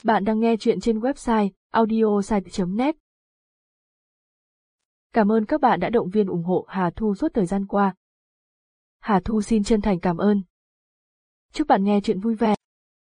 Bạn đang nghe chuyện trên website audiosite.net. Cảm ơn các bạn đã động viên ủng hộ Hà Thu suốt thời gian qua. Hà Thu xin chân thành cảm ơn. Chúc bạn nghe chuyện vui vẻ.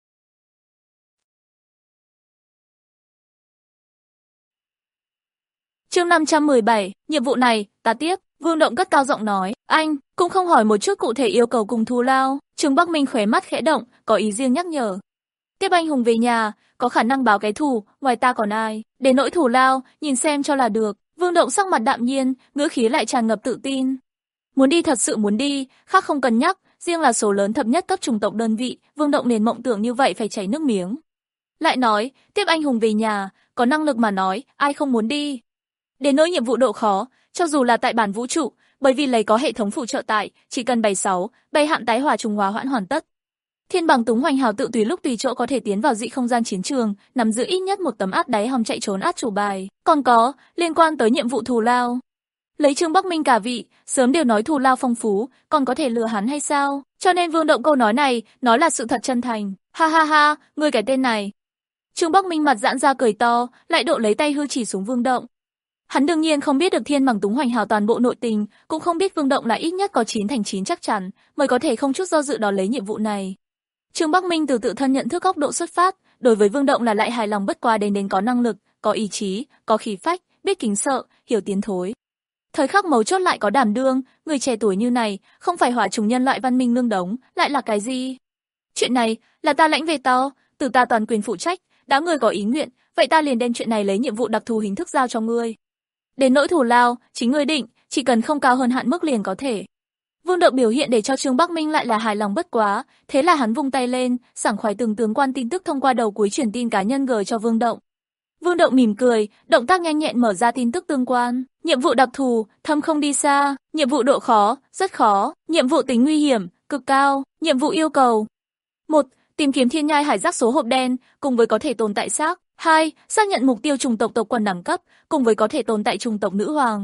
Chương 517, nhiệm vụ này, ta tiếp. Vương Động cất cao giọng nói, anh, cũng không hỏi một chút cụ thể yêu cầu cùng thù lao. Trương Bắc Minh khóe mắt khẽ động, có ý riêng nhắc nhở. Tiếp anh hùng về nhà, có khả năng báo cái thù, ngoài ta còn ai, để nỗi thù lao, nhìn xem cho là được. Vương Động sắc mặt đạm nhiên, ngữ khí lại tràn ngập tự tin. Muốn đi thật sự muốn đi, khác không cần nhắc, riêng là số lớn thập nhất cấp chủng tộc đơn vị, Vương Động liền mộng tưởng như vậy phải chảy nước miếng. Lại nói, tiếp anh hùng về nhà, có năng lực mà nói, ai không muốn đi. Đến nỗi nhiệm vụ độ khó, cho dù là tại bản vũ trụ, bởi vì lấy có hệ thống phụ trợ tại, chỉ cần 76, bay hạn tái hỏa trùng hóa hoãn hoàn tất. Thiên bằng Túng Hoành Hào tự tùy lúc tùy chỗ có thể tiến vào dị không gian chiến trường, nắm giữ ít nhất một tấm át đáy hòm chạy trốn át chủ bài. Còn có, liên quan tới nhiệm vụ thù lao. Lấy Trương Bắc Minh cả vị, sớm đều nói thù lao phong phú, còn có thể lừa hắn hay sao? Cho nên Vương Động câu nói này, nói là sự thật chân thành. Ha ha ha, ngươi cái tên này. Trương Bắc Minh mặt giãn ra cười to, lại độ lấy tay hư chỉ xuống Vương Động. Hắn đương nhiên không biết được Thiên bằng Túng Hoành Hào toàn bộ nội tình, cũng không biết Vương Động là ít nhất có 9 thành 9 chắc chắn, mới có thể không chút do dự đó lấy nhiệm vụ này. Trương Bắc Minh từ tự thân nhận thức góc độ xuất phát, đối với Vương Động là lại hài lòng bất quá đến có năng lực, có ý chí, có khí phách, biết kính sợ, hiểu tiến thối. Thời khắc mấu chốt lại có đảm đương, người trẻ tuổi như này, không phải hỏa trùng nhân loại văn minh nương đống, lại là cái gì? Chuyện này, là ta lãnh về to, từ ta toàn quyền phụ trách, đã ngươi có ý nguyện, vậy ta liền đem chuyện này lấy nhiệm vụ đặc thù hình thức giao cho ngươi. Đến nỗi thù lao, chính ngươi định, chỉ cần không cao hơn hạn mức liền có thể. Vương Động biểu hiện để cho Trương Bắc Minh lại là hài lòng bất quá, thế là hắn vung tay lên, sảng khoái từng tướng quan tin tức thông qua đầu cuối truyền tin cá nhân gửi cho Vương Động. Vương Động mỉm cười, động tác nhanh nhẹn mở ra tin tức tương quan. Nhiệm vụ đặc thù, thâm không đi xa. Nhiệm vụ độ khó, rất khó. Nhiệm vụ tính nguy hiểm, cực cao. Nhiệm vụ yêu cầu: 1. Tìm kiếm thiên nhai hải giác số hộp đen, cùng với có thể tồn tại xác. 2. Xác nhận mục tiêu chủng tộc tộc quần đẳng cấp, cùng với có thể tồn tại chủng tộc nữ hoàng.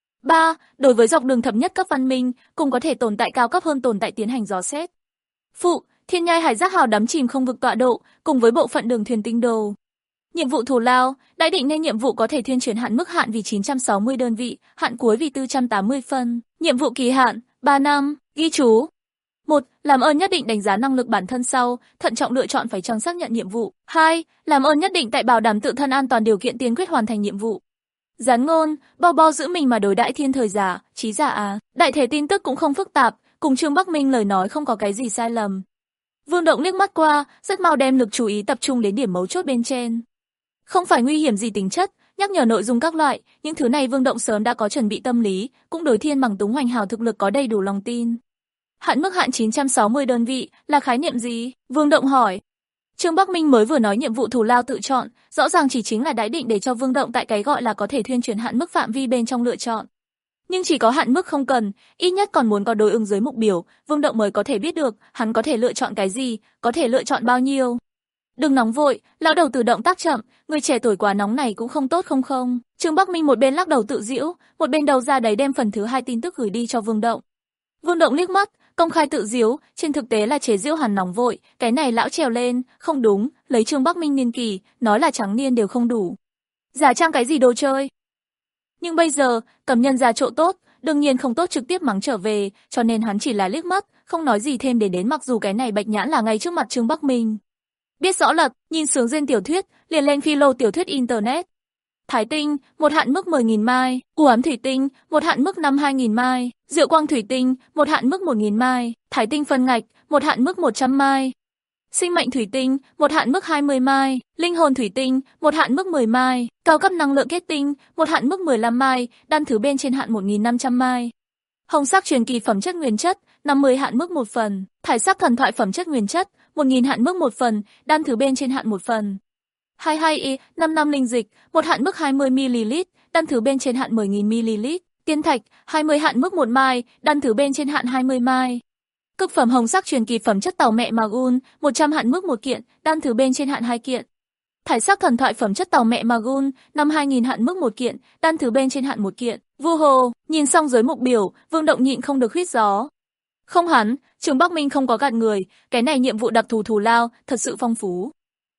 3. Đối với dọc đường thập nhất cấp văn minh, cùng có thể tồn tại cao cấp hơn tồn tại tiến hành dò xét. Phụ, thiên nhai hải giác hào đắm chìm không vực tọa độ, cùng với bộ phận đường thuyền tinh đồ. Nhiệm vụ thù lao, đại định nên nhiệm vụ có thể thuyên chuyển hạn mức hạn vì 960 đơn vị, hạn cuối vì 480 phân. Nhiệm vụ kỳ hạn, 3 năm, ghi chú. 1. Làm ơn nhất định đánh giá năng lực bản thân sau, thận trọng lựa chọn phải chăng xác nhận nhiệm vụ. 2. Làm ơn nhất định tại bảo đảm tự thân an toàn điều kiện tiên quyết hoàn thành nhiệm vụ. Gián ngôn, bao giữ mình mà đối đãi thiên thời giả, trí giả à. Đại thể tin tức cũng không phức tạp, cùng Trương Bắc Minh lời nói không có cái gì sai lầm. Vương Động liếc mắt qua, rất mau đem lực chú ý tập trung đến điểm mấu chốt bên trên. Không phải nguy hiểm gì tính chất, nhắc nhở nội dung các loại, những thứ này Vương Động sớm đã có chuẩn bị tâm lý, cũng đối Thiên bằng Túng Hoành Hào thực lực có đầy đủ lòng tin. Hạn mức hạn 960 đơn vị là khái niệm gì? Vương Động hỏi. Trương Bắc Minh mới vừa nói nhiệm vụ thù lao tự chọn, rõ ràng chỉ chính là đãi định để cho Vương Động tại cái gọi là có thể thuyên chuyển hạn mức phạm vi bên trong lựa chọn. Nhưng chỉ có hạn mức không cần, ít nhất còn muốn có đối ứng dưới mục biểu, Vương Động mới có thể biết được hắn có thể lựa chọn cái gì, có thể lựa chọn bao nhiêu. Đừng nóng vội, lão đầu tự động tác chậm, người trẻ tuổi quá nóng này cũng không tốt không. Trương Bắc Minh một bên lắc đầu tự giễu, một bên đầu ra đấy đem phần thứ 2 tin tức gửi đi cho Vương Động. Vương Động liếc mắt, công khai tự giễu, trên thực tế là chế giễu hắn nóng vội, cái này lão trèo lên, không đúng, lấy Trương Bắc Minh niên kỳ, nói là trắng niên đều không đủ. Giả trang cái gì đồ chơi? Nhưng bây giờ, cầm nhân ra chỗ tốt, đương nhiên không tốt trực tiếp mắng trở về, cho nên hắn chỉ là liếc mắt, không nói gì thêm để đến mặc dù cái này bạch nhãn là ngay trước mặt Trương Bắc Minh. Biết rõ lật, nhìn sướng duyên tiểu thuyết, liền lên philo tiểu thuyết internet. Thái tinh, một hạn mức 10.000 mai, u ám thủy tinh, một hạn mức 52.000 mai, diệu quang thủy tinh, một hạn mức 1.000 mai, thái tinh phân ngạch, một hạn mức 100 mai. Sinh mệnh thủy tinh, một hạn mức 20 mai, linh hồn thủy tinh, một hạn mức 10 mai, cao cấp năng lượng kết tinh, một hạn mức 15 mai, đan thứ bên trên hạn 1.500 mai. Hồng sắc truyền kỳ phẩm chất nguyên chất, 50 hạn mức 1 phần, thải sắc thần thoại phẩm chất nguyên chất, 1.000 hạn mức 1 phần, đan thứ bên trên hạn 1 phần. 22Y, 5 năm linh dịch, một hạn mức 20ml, đan thứ bên trên hạn 10.000ml, tiên thạch, 20 hạn mức 1 mai, đan thứ bên trên hạn 20 mai. Cực phẩm hồng sắc truyền kỳ phẩm chất tàu mẹ Magun, 100 hạn mức 1 kiện, đan thứ bên trên hạn 2 kiện. Thải sắc thần thoại phẩm chất tàu mẹ Magun, 50.000 hạn mức 1 kiện, đan thứ bên trên hạn 1 kiện. Vu hồ, nhìn xong dưới mục biểu, Vương Động nhịn không được huýt gió. Không hắn, Trương Bắc Minh không có gạt người, cái này nhiệm vụ đặc thù thù lao, thật sự phong phú.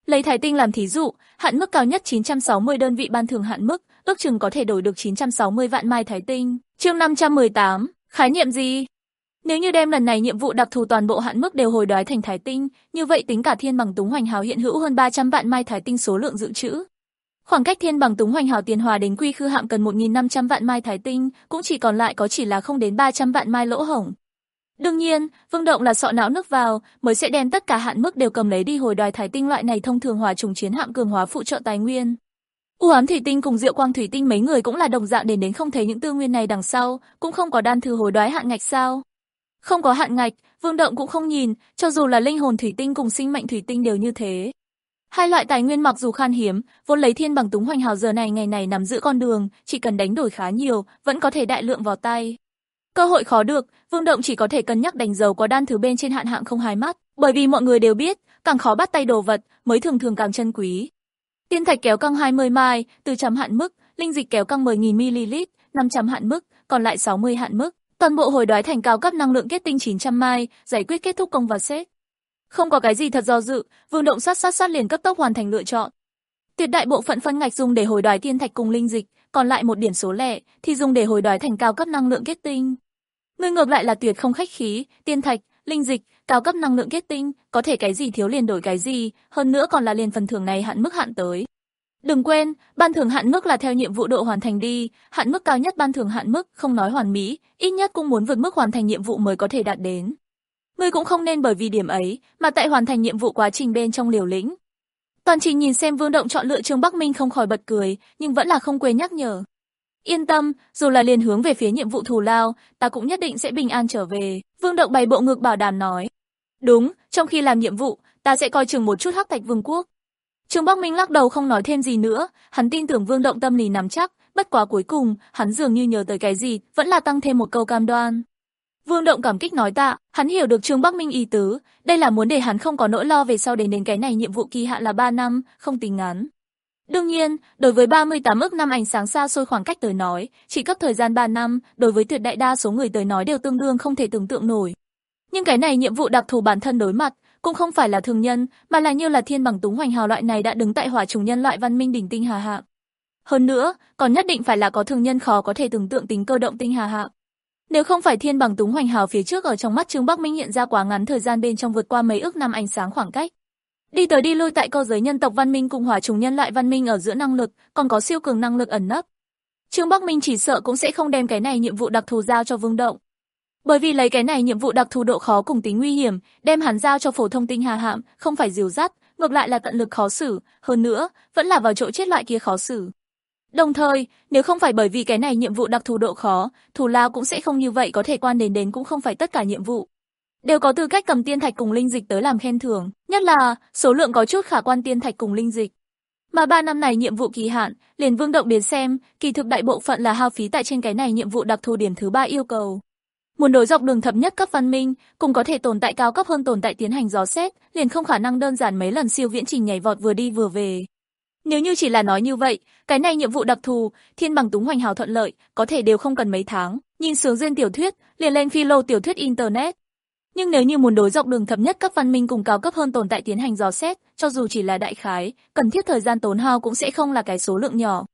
Lấy Thái Tinh làm thí dụ, hạn mức cao nhất 960 đơn vị ban thưởng hạn mức, ước chừng có thể đổi được 960 vạn mai Thái Tinh. Chương 518, khái niệm gì? Nếu như đem lần này nhiệm vụ đặc thù toàn bộ hạn mức đều hồi đoái thành Thái Tinh, như vậy tính cả Thiên Bằng Túng Hoành Hào hiện hữu hơn 300 vạn mai Thái Tinh số lượng dự trữ. Khoảng cách Thiên Bằng Túng Hoành Hào tiền hòa đến Quy Khư Hạm cần 1.500 vạn mai Thái Tinh, cũng chỉ còn lại có chỉ là không đến 300 vạn mai lỗ hổng. Đương nhiên, Vương Động là sọ não nước vào, mới sẽ đem tất cả hạn mức đều cầm lấy đi hồi đoái Thái Tinh loại này thông thường hòa trùng chiến hạm cường hóa phụ trợ tài nguyên. U ám thủy tinh cùng Diệu Quang thủy tinh mấy người cũng là đồng dạng đến không thấy những tư nguyên này đằng sau, cũng không có đan thư hồi đoái hạn ngạch sao? Không có hạn ngạch, Vương Động cũng không nhìn, cho dù là linh hồn thủy tinh cùng sinh mệnh thủy tinh đều như thế. Hai loại tài nguyên mặc dù khan hiếm, vốn lấy Thiên Bằng Túng Hoành Hào giờ này ngày này nằm giữa con đường, chỉ cần đánh đổi khá nhiều, vẫn có thể đại lượng vào tay. Cơ hội khó được, Vương Động chỉ có thể cân nhắc đánh dấu có đan thứ bên trên hạn hạng không hai mắt, bởi vì mọi người đều biết, càng khó bắt tay đồ vật, mới thường thường càng chân quý. Tiên thạch kéo căng 20 mai, 400 hạn mức, linh dịch kéo căng 10.000ml, 500 hạn mức, còn lại 60 hạn mức. Toàn bộ hồi đoái thành cao cấp năng lượng kết tinh 900 mai, giải quyết kết thúc công và set. Không có cái gì thật do dự, Vương Động sát liền cấp tốc hoàn thành lựa chọn. Tuyệt đại bộ phận phân ngạch dùng để hồi đoái tiên thạch cùng linh dịch, còn lại một điểm số lẻ thì dùng để hồi đoái thành cao cấp năng lượng kết tinh. Người ngược lại là tuyệt không khách khí, tiên thạch, linh dịch, cao cấp năng lượng kết tinh, có thể cái gì thiếu liền đổi cái gì, hơn nữa còn là liền phần thưởng này hạn mức hạn tới. Đừng quên, ban thưởng hạn mức là theo nhiệm vụ độ hoàn thành đi, hạn mức cao nhất ban thưởng hạn mức, không nói hoàn mỹ, ít nhất cũng muốn vượt mức hoàn thành nhiệm vụ mới có thể đạt đến. Ngươi cũng không nên bởi vì điểm ấy, mà tại hoàn thành nhiệm vụ quá trình bên trong liều lĩnh. Toàn trình nhìn xem Vương Động chọn lựa Trương Bắc Minh không khỏi bật cười, nhưng vẫn là không quên nhắc nhở. Yên tâm, dù là liền hướng về phía nhiệm vụ thù lao, ta cũng nhất định sẽ bình an trở về. Vương Động bày bộ ngực bảo đảm nói. Đúng, trong khi làm nhiệm vụ, ta sẽ coi chừng một chút Hắc Thạch Vương quốc. Trương Bắc Minh lắc đầu không nói thêm gì nữa, hắn tin tưởng Vương Động tâm lý nắm chắc, bất quá cuối cùng, hắn dường như nhớ tới cái gì, vẫn là tăng thêm một câu cam đoan. Vương Động cảm kích nói tạ, hắn hiểu được Trương Bắc Minh ý tứ, đây là muốn để hắn không có nỗi lo về sau đến cái này nhiệm vụ kỳ hạn là 3 năm, không tính ngắn. Đương nhiên, đối với 38 ức năm ánh sáng xa xôi khoảng cách tới nói, chỉ cấp thời gian 3 năm, đối với tuyệt đại đa số người tới nói đều tương đương không thể tưởng tượng nổi. Nhưng cái này nhiệm vụ đặc thù bản thân đối mặt, cũng không phải là thường nhân, mà là như là Thiên Bằng Túng Hoành Hào loại này đã đứng tại hỏa trùng nhân loại văn minh đỉnh tinh hà hạng. Hơn nữa, còn nhất định phải là có thường nhân khó có thể tưởng tượng tính cơ động tinh hà hạng. Nếu không phải Thiên Bằng Túng Hoành Hào phía trước ở trong mắt Trương Bắc Minh hiện ra quá ngắn thời gian bên trong vượt qua mấy ức năm ánh sáng khoảng cách. Đi tới đi lui tại cơ giới nhân tộc văn minh cùng hỏa trùng nhân loại văn minh ở giữa năng lực, còn có siêu cường năng lực ẩn nấp. Trương Bắc Minh chỉ sợ cũng sẽ không đem cái này nhiệm vụ đặc thù giao cho Vương Động. Bởi vì lấy cái này nhiệm vụ đặc thù độ khó cùng tính nguy hiểm, đem hắn giao cho phổ thông tinh hà hạm, không phải dìu dắt, ngược lại là tận lực khó xử, hơn nữa, vẫn là vào chỗ chết loại kia khó xử. Đồng thời, nếu không phải bởi vì cái này nhiệm vụ đặc thù độ khó, thù lao cũng sẽ không như vậy có thể quan đến cũng không phải tất cả nhiệm vụ đều có tư cách cầm tiên thạch cùng linh dịch tới làm khen thưởng, nhất là số lượng có chút khả quan tiên thạch cùng linh dịch. Mà 3 năm này nhiệm vụ kỳ hạn, liền Vương Động đến xem, kỳ thực đại bộ phận là hao phí tại trên cái này nhiệm vụ đặc thù điểm thứ 3 yêu cầu. Muốn đối dọc đường thập nhất cấp văn minh, cùng có thể tồn tại cao cấp hơn tồn tại tiến hành dò xét, liền không khả năng đơn giản mấy lần siêu viễn trình nhảy vọt vừa đi vừa về. Nếu như chỉ là nói như vậy, cái này nhiệm vụ đặc thù, Thiên Bằng Túng Hoành Hào thuận lợi, có thể đều không cần mấy tháng, nhìn sướng duyên tiểu thuyết, liền lên phi lô tiểu thuyết internet. Nhưng nếu như muốn đối dọc đường thập nhất cấp văn minh cùng cao cấp hơn tồn tại tiến hành dò xét, cho dù chỉ là đại khái, cần thiết thời gian tốn hao cũng sẽ không là cái số lượng nhỏ.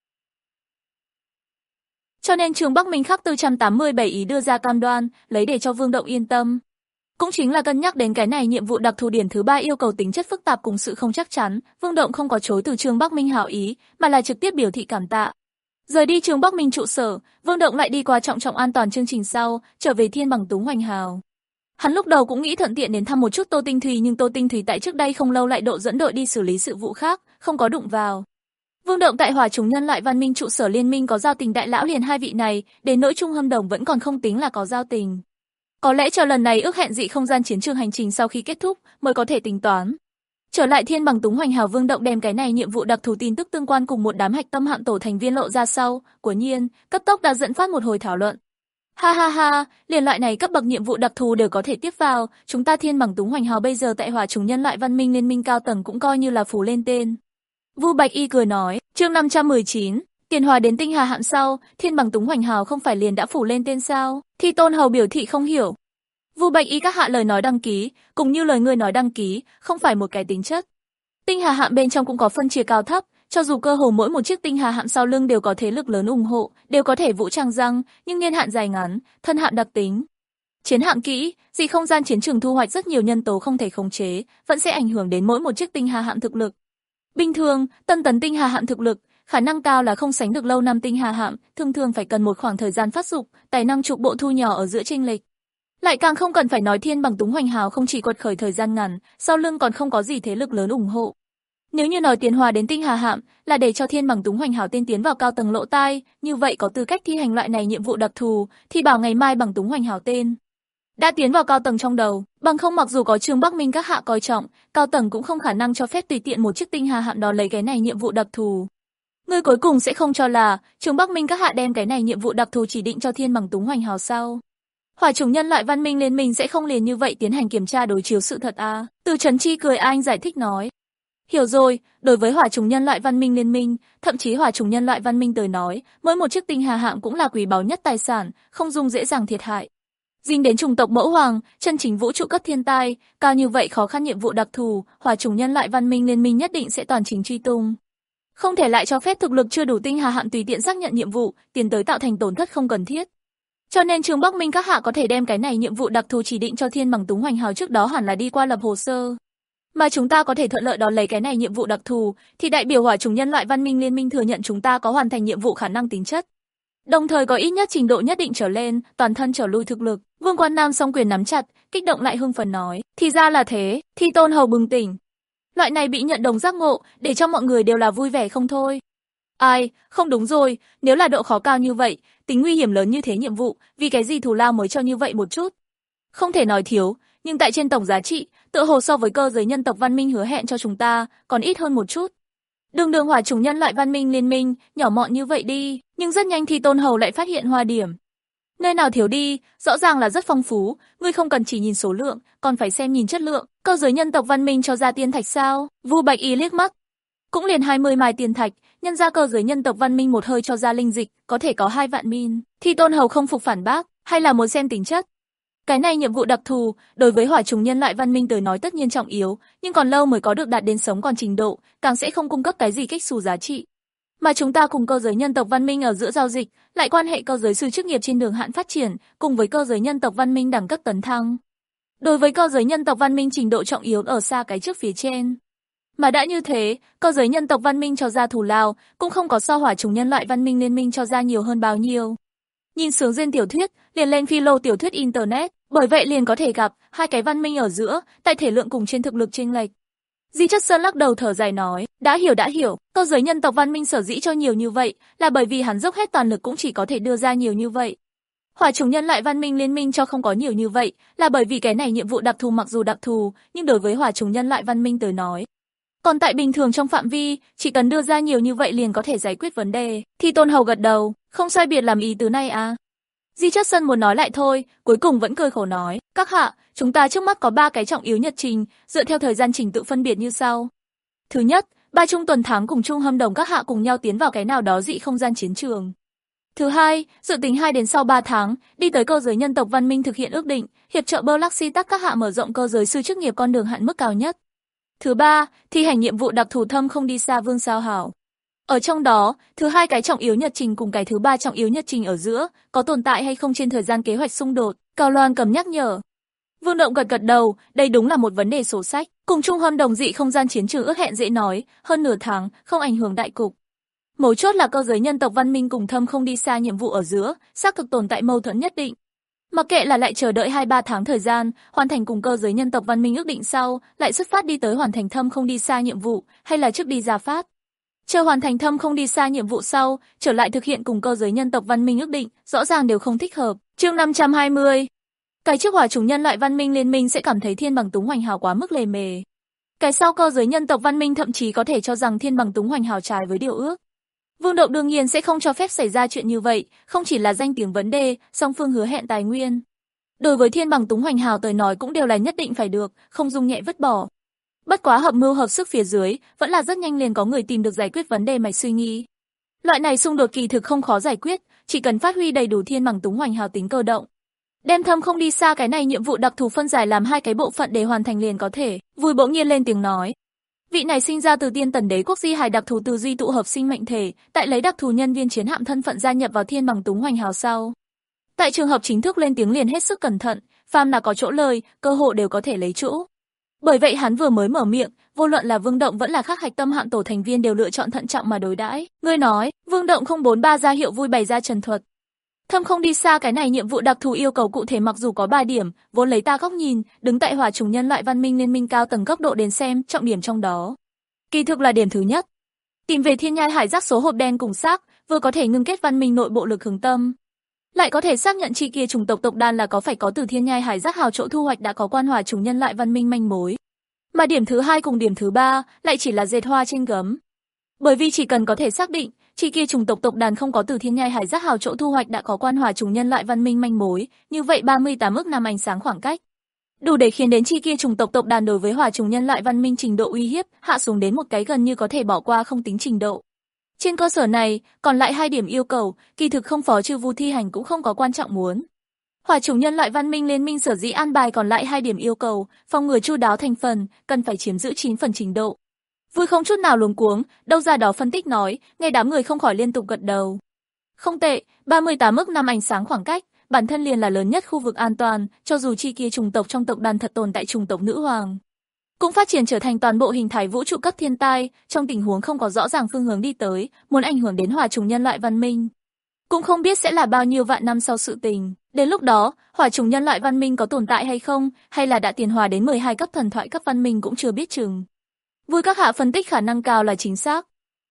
Cho nên Trương Bắc Minh khắc 487 ý đưa ra cam đoan, lấy để cho Vương Động yên tâm. Cũng chính là cân nhắc đến cái này nhiệm vụ đặc thù điểm thứ 3 yêu cầu tính chất phức tạp cùng sự không chắc chắn, Vương Động không có chối từ Trương Bắc Minh hảo ý, mà là trực tiếp biểu thị cảm tạ. Rời đi Trương Bắc Minh trụ sở, Vương Động lại đi qua trọng trọng an toàn chương trình sau, trở về Thiên Bằng Túng Hoành Hào. Hắn lúc đầu cũng nghĩ thuận tiện đến thăm một chút Tô Tinh Thùy, nhưng Tô Tinh Thùy tại trước đây không lâu lại độ dẫn đội đi xử lý sự vụ khác, không có đụng vào. Vương Động tại hỏa trùng nhân loại văn minh trụ sở liên minh có giao tình đại lão liền hai vị này, đến nỗi Trung Hâm Đồng vẫn còn không tính là có giao tình. Có lẽ chờ lần này ước hẹn dị không gian chiến trường hành trình sau khi kết thúc mới có thể tính toán. Trở lại Thiên Bằng Túng Hoành Hào, Vương Động đem cái này nhiệm vụ đặc thù tin tức tương quan cùng một đám hạch tâm hạm tổ thành viên lộ ra sau, quả nhiên, cấp tốc đã dẫn phát một hồi thảo luận. Ha ha ha, liền loại này cấp bậc nhiệm vụ đặc thù đều có thể tiếp vào, chúng ta Thiên Bằng Túng Hoành Hào bây giờ tại hỏa trùng nhân loại văn minh liên minh cao tầng cũng coi như là phủ lên tên. Vu Bạch Y cười nói, chương 519, tiền hòa đến tinh hà hạm sau, Thiên Bằng Túng Hoành Hào không phải liền đã phủ lên tên sao? Thi Tôn Hầu biểu thị không hiểu. Vu Bạch Y các hạ lời nói đăng ký, cùng như lời ngươi nói đăng ký, không phải một cái tính chất. Tinh Hà Hạm bên trong cũng có phân chia cao thấp, cho dù cơ hồ mỗi một chiếc Tinh Hà Hạm sau lưng đều có thế lực lớn ủng hộ, đều có thể vũ trang răng, nhưng niên hạn dài ngắn, thân hạm đặc tính, chiến hạm kỹ, dị không gian chiến trường thu hoạch rất nhiều nhân tố không thể khống chế, vẫn sẽ ảnh hưởng đến mỗi một chiếc Tinh Hà Hạm thực lực. Bình thường, tân tấn Tinh Hà Hạm thực lực, khả năng cao là không sánh được lâu năm Tinh Hà Hạm, thường phải cần một khoảng thời gian phát dục, tài năng trục bộ thu nhỏ ở giữa chênh lệch. Lại càng không cần phải nói Thiên Bằng Túng Hoành Hào không chỉ quật khởi thời gian ngắn, sau lưng còn không có gì thế lực lớn ủng hộ. Nếu như nói tiến hóa đến Tinh Hà Hạm là để cho Thiên Bằng Túng Hoành Hào tiên tiến vào cao tầng lỗ tai, như vậy có tư cách thi hành loại này nhiệm vụ đặc thù, thì bảo ngày mai Bằng Túng Hoành Hào tên đã tiến vào cao tầng trong đầu, bằng không mặc dù có Trương Bắc Minh các hạ coi trọng, cao tầng cũng không khả năng cho phép tùy tiện một chiếc Tinh Hà Hạm đó lấy cái này nhiệm vụ đặc thù. Ngươi cuối cùng sẽ không cho là Trương Bắc Minh các hạ đem cái này nhiệm vụ đặc thù chỉ định cho Thiên Bằng Túng Hoành Hào sao? Hỏa chủng nhân loại văn minh liên minh sẽ không liền như vậy tiến hành kiểm tra đối chiếu sự thật à? Từ Trấn Chi cười anh giải thích nói. Hiểu rồi, đối với hỏa chủng nhân loại văn minh liên minh, thậm chí hỏa chủng nhân loại văn minh tới nói, mỗi một chiếc Tinh Hà Hạm cũng là quý báu nhất tài sản, không dung dễ dàng thiệt hại. Dính đến chủng tộc mẫu hoàng, chân chính vũ trụ cấp thiên tai, cao như vậy khó khăn nhiệm vụ đặc thù, hỏa chủng nhân loại văn minh liên minh nhất định sẽ toàn chính truy tung. Không thể lại cho phép thực lực chưa đủ Tinh Hà Hạm tùy tiện xác nhận nhiệm vụ, tiến tới tạo thành tổn thất không cần thiết. Cho nên Trương Bắc Minh các hạ có thể đem cái này nhiệm vụ đặc thù chỉ định cho Thiên Bằng Túng Hoành Hào trước đó hẳn là đi qua lập hồ sơ. Mà chúng ta có thể thuận lợi đón lấy cái này nhiệm vụ đặc thù, thì đại biểu hỏa chủng nhân loại văn minh liên minh thừa nhận chúng ta có hoàn thành nhiệm vụ khả năng tính chất. Đồng thời có ít nhất trình độ nhất định trở lên, toàn thân trở lui thực lực. Vương Quan Nam song quyền nắm chặt, kích động lại hưng phấn nói, thì ra là thế, Thi Tôn Hầu bừng tỉnh. Loại này bị nhận đồng giác ngộ, để cho mọi người đều là vui vẻ không thôi. Ai, không đúng rồi, nếu là độ khó cao như vậy, tính nguy hiểm lớn như thế nhiệm vụ, vì cái gì thù lao mới cho như vậy một chút? Không thể nói thiếu, nhưng tại trên tổng giá trị, tựa hồ so với cơ giới nhân tộc văn minh hứa hẹn cho chúng ta, còn ít hơn một chút. Đường hỏa chủng nhân loại văn minh liên minh, nhỏ mọn như vậy đi, nhưng rất nhanh thì Tôn Hầu lại phát hiện hoa điểm. Nơi nào thiếu đi, rõ ràng là rất phong phú, ngươi không cần chỉ nhìn số lượng, còn phải xem nhìn chất lượng, cơ giới nhân tộc văn minh cho ra tiên thạch sao? Vu Bạch Y liếc mắt. Cũng liền 20 mai tiên thạch, nhân ra cơ giới nhân tộc văn minh một hơi cho ra linh dịch, có thể có 2 vạn min. Thì Tôn Hầu không phục phản bác, hay là muốn xem tính chất. Cái này nhiệm vụ đặc thù, đối với hỏa chủng nhân loại văn minh tới nói tất nhiên trọng yếu, nhưng còn lâu mới có được đạt đến sống còn trình độ, càng sẽ không cung cấp cái gì kích xù giá trị. Mà chúng ta cùng cơ giới nhân tộc văn minh ở giữa giao dịch, lại quan hệ cơ giới sư chức nghiệp trên đường hạn phát triển, cùng với cơ giới nhân tộc văn minh đẳng cấp tấn thăng. Đối với cơ giới nhân tộc văn minh trình độ trọng yếu ở xa cái trước phía trên. Mà đã như thế, cơ giới nhân tộc văn minh cho ra thù lao, cũng không có so hỏa chủng nhân loại văn minh liên minh cho ra nhiều hơn bao nhiêu. Nhìn sướng duyên tiểu thuyết, liền lên philo tiểu thuyết internet, bởi vậy liền có thể gặp hai cái văn minh ở giữa, tại thể lượng cùng trên thực lực chênh lệch. Di Chất Sơn lắc đầu thở dài nói, đã hiểu, cơ giới nhân tộc văn minh sở dĩ cho nhiều như vậy, là bởi vì hắn dốc hết toàn lực cũng chỉ có thể đưa ra nhiều như vậy. Hỏa chủng nhân loại văn minh liên minh cho không có nhiều như vậy, là bởi vì cái này nhiệm vụ đặc thù mặc dù đặc thù, nhưng đối với hỏa chủng nhân loại văn minh tới nói, còn tại bình thường trong phạm vi, chỉ cần đưa ra nhiều như vậy liền có thể giải quyết vấn đề. Thì Tôn Hầu gật đầu, không sai biệt làm ý tứ này à. Di Chất Sơn muốn nói lại thôi, cuối cùng vẫn cười khổ nói, các hạ, chúng ta trước mắt có 3 cái trọng yếu nhật trình, dựa theo thời gian trình tự phân biệt như sau. Thứ nhất, 3 Trung Tuần Tháng cùng Trung Hâm Đồng các hạ cùng nhau tiến vào cái nào đó dị không gian chiến trường. Thứ hai, dự tính 2 đến sau 3 tháng, đi tới cơ giới nhân tộc văn minh thực hiện ước định, hiệp trợ Galaxy Tắc các hạ mở rộng cơ giới sư chức nghiệp con đường hạn mức cao nhất. Thứ ba, thi hành nhiệm vụ đặc thù thâm không đi xa vương sao hảo. Ở trong đó, thứ hai cái trọng yếu nhật trình cùng cái thứ ba trọng yếu nhật trình ở giữa, có tồn tại hay không trên thời gian kế hoạch xung đột, Cao Loan cầm nhắc nhở. Vương Động gật đầu, đây đúng là một vấn đề sổ sách, cùng Trung Hâm Đồng dị không gian chiến trường ước hẹn dễ nói, hơn nửa tháng, không ảnh hưởng đại cục. Mấu chốt là cơ giới nhân tộc văn minh cùng thâm không đi xa nhiệm vụ ở giữa, xác thực tồn tại mâu thuẫn nhất định. Mặc kệ là lại chờ đợi 2-3 tháng thời gian, hoàn thành cùng cơ giới nhân tộc văn minh ước định sau, lại xuất phát đi tới hoàn thành thâm không đi xa nhiệm vụ, hay là trước đi ra phát. Chờ hoàn thành thâm không đi xa nhiệm vụ sau, trở lại thực hiện cùng cơ giới nhân tộc văn minh ước định, rõ ràng đều không thích hợp. Chương 520. Cái trước hỏa chủng nhân loại văn minh liên minh sẽ cảm thấy Thiên Bằng Túng Hoành Hào quá mức lề mề. Cái sau cơ giới nhân tộc văn minh thậm chí có thể cho rằng Thiên Bằng Túng Hoành Hào trái với điều ước. Vương Động đương nhiên sẽ không cho phép xảy ra chuyện như vậy, không chỉ là danh tiếng vấn đề, song phương hứa hẹn tài nguyên. Đối với Thiên Bằng Túng Hoành Hào tới nói cũng đều là nhất định phải được, không dung nhẹ vứt bỏ. Bất quá hợp mưu hợp sức phía dưới, vẫn là rất nhanh liền có người tìm được giải quyết vấn đề mạch suy nghĩ. Loại này xung đột kỳ thực không khó giải quyết, chỉ cần phát huy đầy đủ Thiên Bằng Túng Hoành Hào tính cơ động. Đem thâm không đi xa cái này nhiệm vụ đặc thù phân giải làm 2 cái bộ phận để hoàn thành liền có thể. Vui bỗng nhiên lên tiếng nói. Vị này sinh ra từ Tiên Tần Đế quốc di hài đặc thù tư duy tụ hợp sinh mệnh thể, tại lấy đặc thù nhân viên chiến hạm thân phận gia nhập vào Thiên Bằng Túng Hoành Hào sau. Tại trường hợp chính thức lên tiếng liền hết sức cẩn thận, phàm là có chỗ lời, cơ hội đều có thể lấy chỗ. Bởi vậy hắn vừa mới mở miệng, vô luận là Vương Động vẫn là các hạch tâm hạm tổ thành viên đều lựa chọn thận trọng mà đối đãi. Ngươi nói, Vương Động 043 ra hiệu vui bày ra trần thuật. Thâm không đi xa, cái này nhiệm vụ đặc thù yêu cầu cụ thể mặc dù có 3 điểm, vốn lấy ta góc nhìn, đứng tại hỏa chủng nhân loại văn minh liên minh cao tầng góc độ đến xem, trọng điểm trong đó. Kỳ thực là điểm thứ nhất. Tìm về thiên nhai hải giác số hộp đen cùng xác, vừa có thể ngưng kết văn minh nội bộ lực hướng tâm. Lại có thể xác nhận chi kia chủng tộc tộc đàn là có phải có từ thiên nhai hải giác hào chỗ thu hoạch đã có quan hỏa chủng nhân loại văn minh manh mối. Mà điểm thứ hai cùng điểm thứ ba lại chỉ là dệt hoa trên gấm. Bởi vì chỉ cần có thể xác định, chi kia chủng tộc tộc đàn không có từ thiên nhai hải giác hào chỗ thu hoạch đã có quan hỏa chủng nhân loại văn minh manh mối, như vậy 38 ức năm ánh sáng khoảng cách đủ để khiến đến chi kia chủng tộc tộc đàn đối với hỏa chủng nhân loại văn minh trình độ uy hiếp hạ xuống đến một cái gần như có thể bỏ qua không tính trình độ. Trên cơ sở này, còn lại 2 điểm yêu cầu, kỳ thực không Phó Trư Vu thi hành cũng không có quan trọng muốn. Hỏa chủng nhân loại văn minh liên minh sở dĩ an bài còn lại 2 điểm yêu cầu, phòng ngừa chu đáo thành phần, cần phải chiếm giữ 9 phần trình độ. Vui không chút nào luống cuống, đâu ra đó phân tích nói, nghe đám người không khỏi liên tục gật đầu. Không tệ, 38 ức năm ánh sáng khoảng cách, bản thân liền là lớn nhất khu vực an toàn, cho dù chi kia chủng tộc trong tộc đàn thật tồn tại chủng tộc nữ hoàng, cũng phát triển trở thành toàn bộ hình thái vũ trụ cấp thiên tai, trong tình huống không có rõ ràng phương hướng đi tới, muốn ảnh hưởng đến hỏa chủng nhân loại văn minh. Cũng không biết sẽ là bao nhiêu vạn năm sau sự tình, đến lúc đó, hỏa chủng nhân loại văn minh có tồn tại hay không, hay là đã tiến hóa đến 12 cấp thần thoại cấp văn minh cũng chưa biết chừng. Vui các hạ phân tích khả năng cao là chính xác.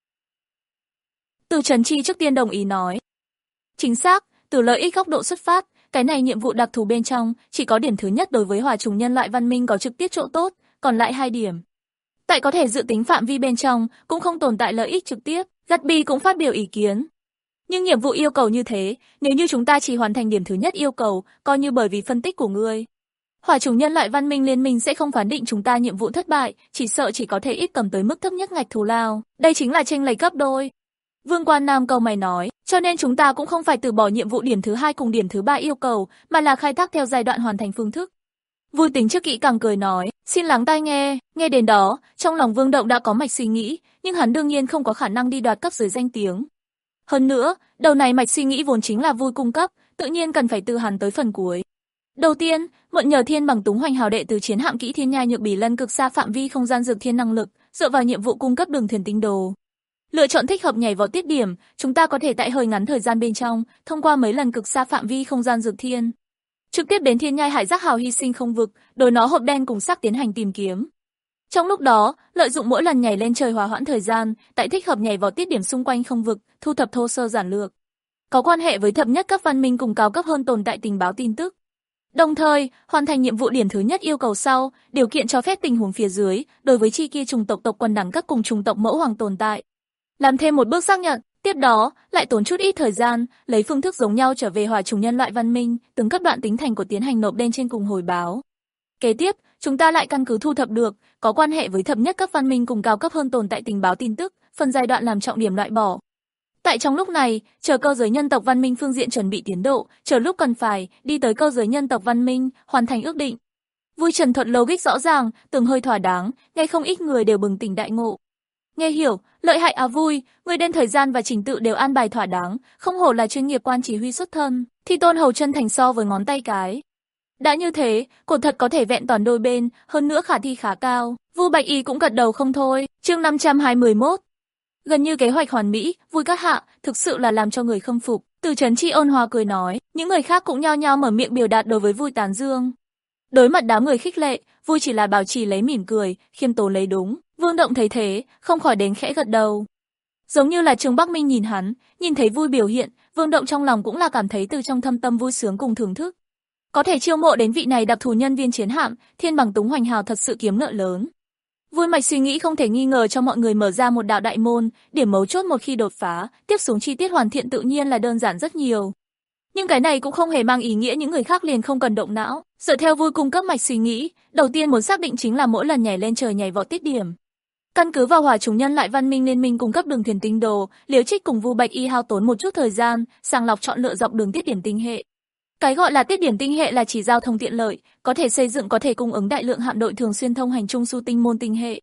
Từ Trấn Chi trước tiên đồng ý nói. Chính xác, từ lợi ích góc độ xuất phát, cái này nhiệm vụ đặc thù bên trong, chỉ có điểm thứ nhất đối với hỏa chủng nhân loại văn minh có trực tiếp chỗ tốt, còn lại 2 điểm. Tại có thể dự tính phạm vi bên trong, cũng không tồn tại lợi ích trực tiếp, Gatsby cũng phát biểu ý kiến. Nhưng nhiệm vụ yêu cầu như thế, nếu như chúng ta chỉ hoàn thành điểm thứ nhất yêu cầu, coi như bởi vì phân tích của ngươi, hỏa chủng nhân loại văn minh liên minh sẽ không phán định chúng ta nhiệm vụ thất bại, chỉ sợ chỉ có thể ít cầm tới mức thấp nhất ngạch thù lao. Đây chính là chênh lệch gấp đôi. Vương Quan Nam câu mày nói, cho nên chúng ta cũng không phải từ bỏ nhiệm vụ điểm thứ 2 cùng điểm thứ 3 yêu cầu, mà là khai thác theo giai đoạn hoàn thành phương thức. Vui tính trước kỹ càng cười nói, xin lắng tai nghe, nghe đến đó, trong lòng Vương Động đã có mạch suy nghĩ, nhưng hắn đương nhiên không có khả năng đi đoạt cấp dưới danh tiếng. Hơn nữa, đầu này mạch suy nghĩ vốn chính là Vui cung cấp, tự nhiên cần phải từ hắn tới phần cuối. Đầu tiên, mượn nhờ Thiên Bằng Túng Hoành Hào đệ từ chiến hạm kỹ thiên nhai nhược bỉ lân cực xa phạm vi không gian dược thiên năng lực, dựa vào nhiệm vụ cung cấp đường thuyền tinh đồ. Lựa chọn thích hợp nhảy vọt tiết điểm, chúng ta có thể tại hơi ngắn thời gian bên trong, thông qua mấy lần cực xa phạm vi không gian dược thiên, trực tiếp đến thiên nhai hải giác hào hy sinh không vực, đối nó hộp đen cùng xác tiến hành tìm kiếm. Trong lúc đó, lợi dụng mỗi lần nhảy lên trời hòa hoãn thời gian, tại thích hợp nhảy vọt tiết điểm xung quanh không vực, thu thập thô sơ giản lược, có quan hệ với thập nhất cấp văn minh cùng cao cấp hơn tồn tại tình báo tin tức. Đồng thời, hoàn thành nhiệm vụ điểm thứ nhất yêu cầu sau, điều kiện cho phép tình huống phía dưới, đối với chi kia chủng tộc tộc quần đẳng cấp cùng chủng tộc mẫu hoàng tồn tại, làm thêm một bước xác nhận, tiếp đó, lại tốn chút ít thời gian, lấy phương thức giống nhau trở về hỏa chủng nhân loại văn minh, từng cấp đoạn tính thành của tiến hành nộp lên trên cùng hồi báo. Kế tiếp, chúng ta lại căn cứ thu thập được, có quan hệ với thập nhất cấp văn minh cùng cao cấp hơn tồn tại tình báo tin tức, phần giai đoạn làm trọng điểm loại bỏ. Tại trong lúc này, chờ cơ giới nhân tộc văn minh phương diện chuẩn bị tiến độ, chờ lúc cần phải, đi tới cơ giới nhân tộc văn minh, hoàn thành ước định. Vui trần thuận logic rõ ràng, từng hơi thỏa đáng, nghe không ít người đều bừng tỉnh đại ngộ. Nghe hiểu, lợi hại à Vui, người đem thời gian và trình tự đều an bài thỏa đáng, không hổ là chuyên nghiệp quan chỉ huy xuất thân, thì tôn hầu chân thành so với ngón tay cái. Đã như thế, cột thật có thể vẹn toàn đôi bên, hơn nữa khả thi khá cao. Vu Bạch Y cũng gật đầu không thôi. Chương 521. Gần như kế hoạch hoàn mỹ, Vui các hạ, thực sự là làm cho người khâm phục. Từ Trấn Chi ôn hòa cười nói, những người khác cũng nhao nhao mở miệng biểu đạt đối với Vui tán dương. Đối mặt đám người khích lệ, Vui chỉ là bảo trì lấy mỉm cười, khiêm tốn lấy đúng. Vương Động thấy thế, không khỏi đến khẽ gật đầu. Giống như là Trương Bắc Minh nhìn hắn, nhìn thấy Vui biểu hiện, Vương Động trong lòng cũng là cảm thấy từ trong thâm tâm vui sướng cùng thưởng thức. Có thể chiêu mộ đến vị này đặc thù nhân viên chiến hạm, Thiên Bằng Túng Hoành Hào thật sự kiếm nợ lớn. Vui mạch suy nghĩ không thể nghi ngờ cho mọi người mở ra một đạo đại môn, điểm mấu chốt một khi đột phá, tiếp xuống chi tiết hoàn thiện tự nhiên là đơn giản rất nhiều. Nhưng cái này cũng không hề mang ý nghĩa những người khác liền không cần động não. Dựa theo Vui cung cấp mạch suy nghĩ, đầu tiên muốn xác định chính là mỗi lần nhảy lên trời nhảy vọt tiết điểm. Căn cứ vào hỏa chủng nhân loại văn minh liên minh cung cấp đường thuyền tinh đồ, Liễu Trích cùng Vu Bạch Y hao tốn một chút thời gian, sàng lọc chọn lựa dọc đường tiết điểm tinh hệ. Cái gọi là tiết điểm tinh hệ là chỉ giao thông tiện lợi, có thể xây dựng có thể cung ứng đại lượng hạm đội thường xuyên thông hành trung su tinh môn tinh hệ.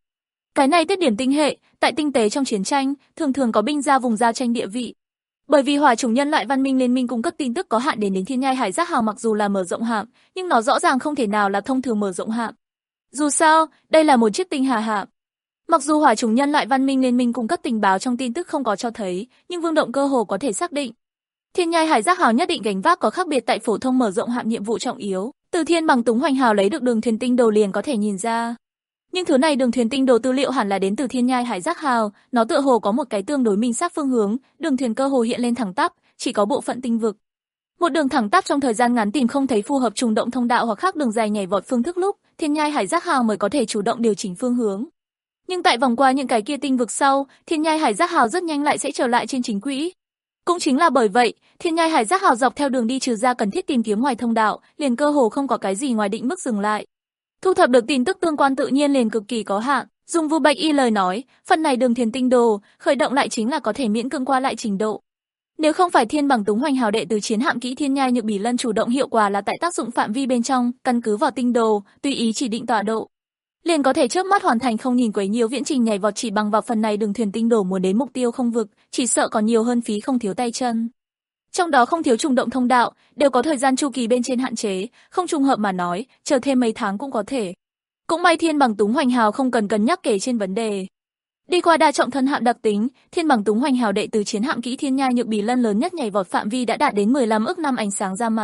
Cái này tiết điểm tinh hệ, tại tinh tế trong chiến tranh, thường thường có binh ra vùng giao tranh địa vị. Bởi vì hỏa chủng nhân loại văn minh liên minh cung cấp tin tức có hạn đến thiên nhai hải giác hào mặc dù là mở rộng hạm, nhưng nó rõ ràng không thể nào là thông thường mở rộng hạm. Dù sao, đây là một chiếc tinh hà hạm. Mặc dù hỏa chủng nhân loại văn minh liên minh cung cấp tình báo trong tin tức không có cho thấy, nhưng Vương Động cơ hồ có thể xác định. Thiên nhai hải giác hào nhất định gánh vác có khác biệt tại phổ thông mở rộng hạm nhiệm vụ trọng yếu. Từ thiên bằng túng hoành hào lấy được đường thuyền tinh đồ liền có thể nhìn ra. Nhưng thứ này đường thuyền tinh đồ tư liệu hẳn là đến từ thiên nhai hải giác hào, nó tựa hồ có một cái tương đối minh xác phương hướng, đường thuyền cơ hồ hiện lên thẳng tắp, chỉ có bộ phận tinh vực. Một đường thẳng tắp trong thời gian ngắn tìm không thấy phù hợp trùng động thông đạo hoặc khác đường dài nhảy vọt phương thức lúc, thiên nhai hải giác hào mới có thể chủ động điều chỉnh phương hướng. Nhưng tại vòng qua những cái kia tinh vực sau, thiên nhai hải giác hào rất nhanh lại sẽ trở lại trên chính quỹ. Cũng chính là bởi vậy, thiên nhai hải giác hào dọc theo đường đi trừ ra cần thiết tìm kiếm ngoài thông đạo, liền cơ hồ không có cái gì ngoài định mức dừng lại. Thu thập được tin tức tương quan tự nhiên liền cực kỳ có hạn. Dùng Vu Bạch Y lời nói, phần này đường thuyền tinh đồ, khởi động lại chính là có thể miễn cưỡng qua lại trình độ. Nếu không phải thiên bằng túng hoành hào đệ từ chiến hạm kỹ thiên nhai nhược bỉ lân chủ động hiệu quả là tại tác dụng phạm vi bên trong, căn cứ vào tinh đồ, tùy ý chỉ định tọa độ. Liền có thể chớp mắt hoàn thành không nhìn quấy nhiều viễn trình nhảy vọt chỉ bằng vào phần này đường thuyền tinh đồ muốn đến mục tiêu không vực, chỉ sợ còn nhiều hơn phí không thiếu tay chân. Trong đó không thiếu trùng động thông đạo, đều có thời gian chu kỳ bên trên hạn chế, không trùng hợp mà nói, chờ thêm mấy tháng cũng có thể. Cũng may thiên bằng túng hoành hào không cần cân nhắc kể trên vấn đề. Đi qua đa trọng thân hạm đặc tính, thiên bằng túng hoành hào đệ từ chiến hạm kỹ thiên nhai nhược bỉ lân lớn nhất nhảy vọt phạm vi đã đạt đến 15 ức năm ánh sáng ra mặt.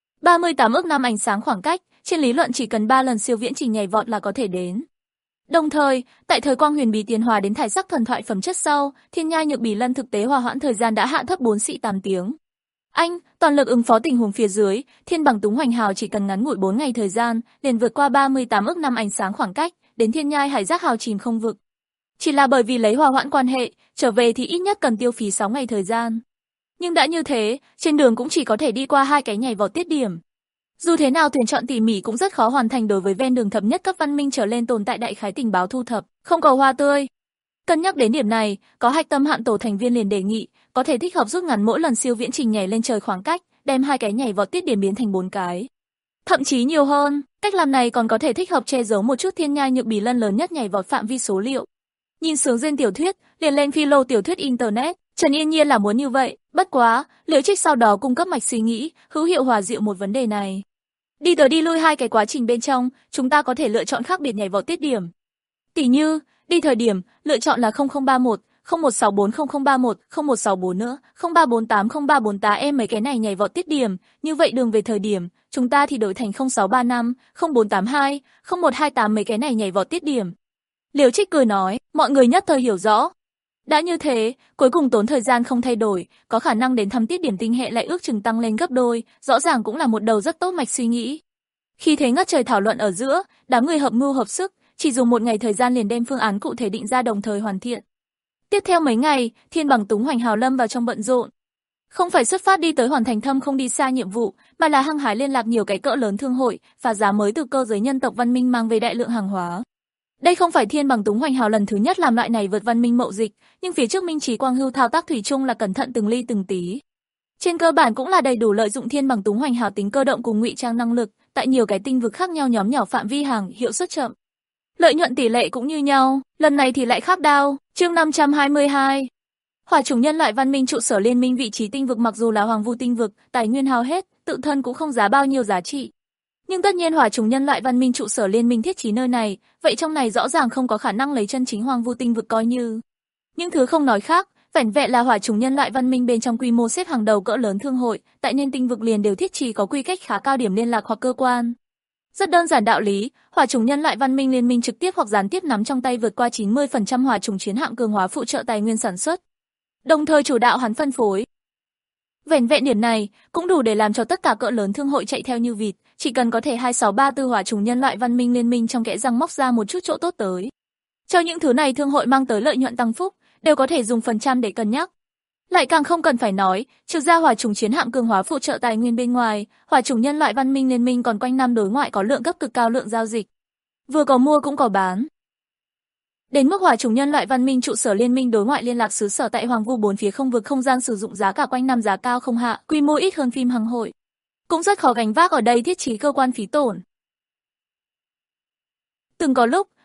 38 ức năm ánh sáng khoảng cách, trên lý luận chỉ cần 3 lần siêu viễn trình nhảy vọt là có thể đến. Đồng thời, tại thời quang huyền bí tiến hòa đến thải sắc thần thoại phẩm chất sau, thiên nhai nhược bỉ lân thực tế hòa hoãn thời gian đã hạ thấp 4 xị 8 tiếng. Toàn lực ứng phó tình huống phía dưới, thiên bằng túng hoành hào chỉ cần ngắn ngủi 4 ngày thời gian, liền vượt qua 38 ức năm ánh sáng khoảng cách, đến thiên nhai hải giác hào chìm không vực. Chỉ là bởi vì lấy hòa hoãn quan hệ, trở về thì ít nhất cần tiêu phí 6 ngày thời gian. Nhưng đã như thế, trên đường cũng chỉ có thể đi qua 2 cái nhảy vọt tiết điểm. Dù thế nào tuyển chọn tỉ mỉ cũng rất khó hoàn thành đối với ven đường thập nhất cấp văn minh trở lên tồn tại đại khái tình báo thu thập, không cầu hoa tươi. Cân nhắc đến điểm này, có hạch tâm hạm tổ thành viên liền đề nghị, có thể thích hợp rút ngắn mỗi lần siêu viễn trình nhảy lên trời khoảng cách, đem 2 cái nhảy vọt tiết điểm biến thành 4 cái. Thậm chí nhiều hơn, cách làm này còn có thể thích hợp che giấu một chút thiên nhai nhược bỉ lân lớn nhất nhảy vọt phạm vi số liệu. Nhìn sướng duyên tiểu thuyết, liền lên philo tiểu thuyết internet, Trần Yên Nhiên là muốn như vậy, bất quá, Liễu Trích sau đó cung cấp mạch suy nghĩ, hữu hiệu hòa dịu một vấn đề này. Đi tới đi lui 2 cái quá trình bên trong, chúng ta có thể lựa chọn khác biệt nhảy vọt tiết điểm. Tỉ như, đi thời điểm, lựa chọn là 0031, 0164 0031, 0164 nữa, 0348 0348 em mấy cái này nhảy vọt tiết điểm, như vậy đường về thời điểm, chúng ta thì đổi thành 0635, 0482, 0128 mấy cái này nhảy vọt tiết điểm. Liễu Trích cười nói, mọi người nhất thời hiểu rõ. Đã như thế, cuối cùng tốn thời gian không thay đổi, có khả năng đến thăm tiết điểm tinh hệ lại ước chừng tăng lên gấp đôi, rõ ràng cũng là một đầu rất tốt mạch suy nghĩ. Khi thế ngất trời thảo luận ở giữa, đám người hợp mưu hợp sức, chỉ dùng 1 ngày thời gian liền đem phương án cụ thể định ra đồng thời hoàn thiện. Tiếp theo mấy ngày, thiên bằng túng hoành hào lâm vào trong bận rộn. Không phải xuất phát đi tới hoàn thành thâm không đi xa nhiệm vụ, mà là hăng hái liên lạc nhiều cái cỡ lớn thương hội, phá giá mới từ cơ giới nhân tộc văn minh mang về đại lượng hàng hóa. Đây không phải thiên bằng túng hoành hào lần thứ nhất làm loại này vượt văn minh mậu dịch, nhưng phía trước Minh Trí Quang Hưu thao tác thủy chung là cẩn thận từng ly từng tí. Trên cơ bản cũng là đầy đủ lợi dụng thiên bằng túng hoành hào tính cơ động cùng ngụy trang năng lực, tại nhiều cái tinh vực khác nhau nhóm nhỏ phạm vi hàng, hiệu suất chậm. Lợi nhuận tỷ lệ cũng như nhau, lần này thì lại khác đao. Chương 522. Hỏa chủng nhân loại văn minh trụ sở liên minh vị trí tinh vực mặc dù là hoàng vu tinh vực, tài nguyên hao hết, tự thân cũng không giá bao nhiêu giá trị. Nhưng tất nhiên hỏa chủng nhân loại văn minh trụ sở liên minh thiết trí nơi này, vậy trong này rõ ràng không có khả năng lấy chân chính hoàng vu tinh vực coi như. Những thứ không nói khác, vẻn vẹn là hỏa chủng nhân loại văn minh bên trong quy mô xếp hàng đầu cỡ lớn thương hội, tại nên tinh vực liền đều thiết trí có quy cách khá cao điểm liên lạc hoặc cơ quan. Rất đơn giản đạo lý, hỏa chủng nhân loại văn minh liên minh trực tiếp hoặc gián tiếp nắm trong tay vượt qua 90% hỏa chủng chiến hạm cường hóa phụ trợ tài nguyên sản xuất, đồng thời chủ đạo hắn phân phối. Vẻn vẹn điểm này cũng đủ để làm cho tất cả cỡ lớn thương hội chạy theo như vịt, chỉ cần có thể 2634 hỏa chủng nhân loại văn minh liên minh trong kẽ răng móc ra một chút chỗ tốt tới. Cho những thứ này thương hội mang tới lợi nhuận tăng phúc, đều có thể dùng phần trăm để cân nhắc. Lại càng không cần phải nói, trừ ra hỏa chủng chiến hạm cường hóa phụ trợ tài nguyên bên ngoài, hỏa chủng nhân loại văn minh liên minh còn quanh năm đối ngoại có lượng cấp cực cao lượng giao dịch. Vừa có mua cũng có bán. Đến mức hỏa chủng nhân loại văn minh trụ sở liên minh đối ngoại liên lạc xứ sở tại Hoàng Vu 4 phía không vực không gian sử dụng giá cả quanh năm giá cao không hạ, quy mô ít hơn phim hằng hội. Cũng rất khó gánh vác ở đây thiết trí cơ quan phí tổn. Từng có lúc,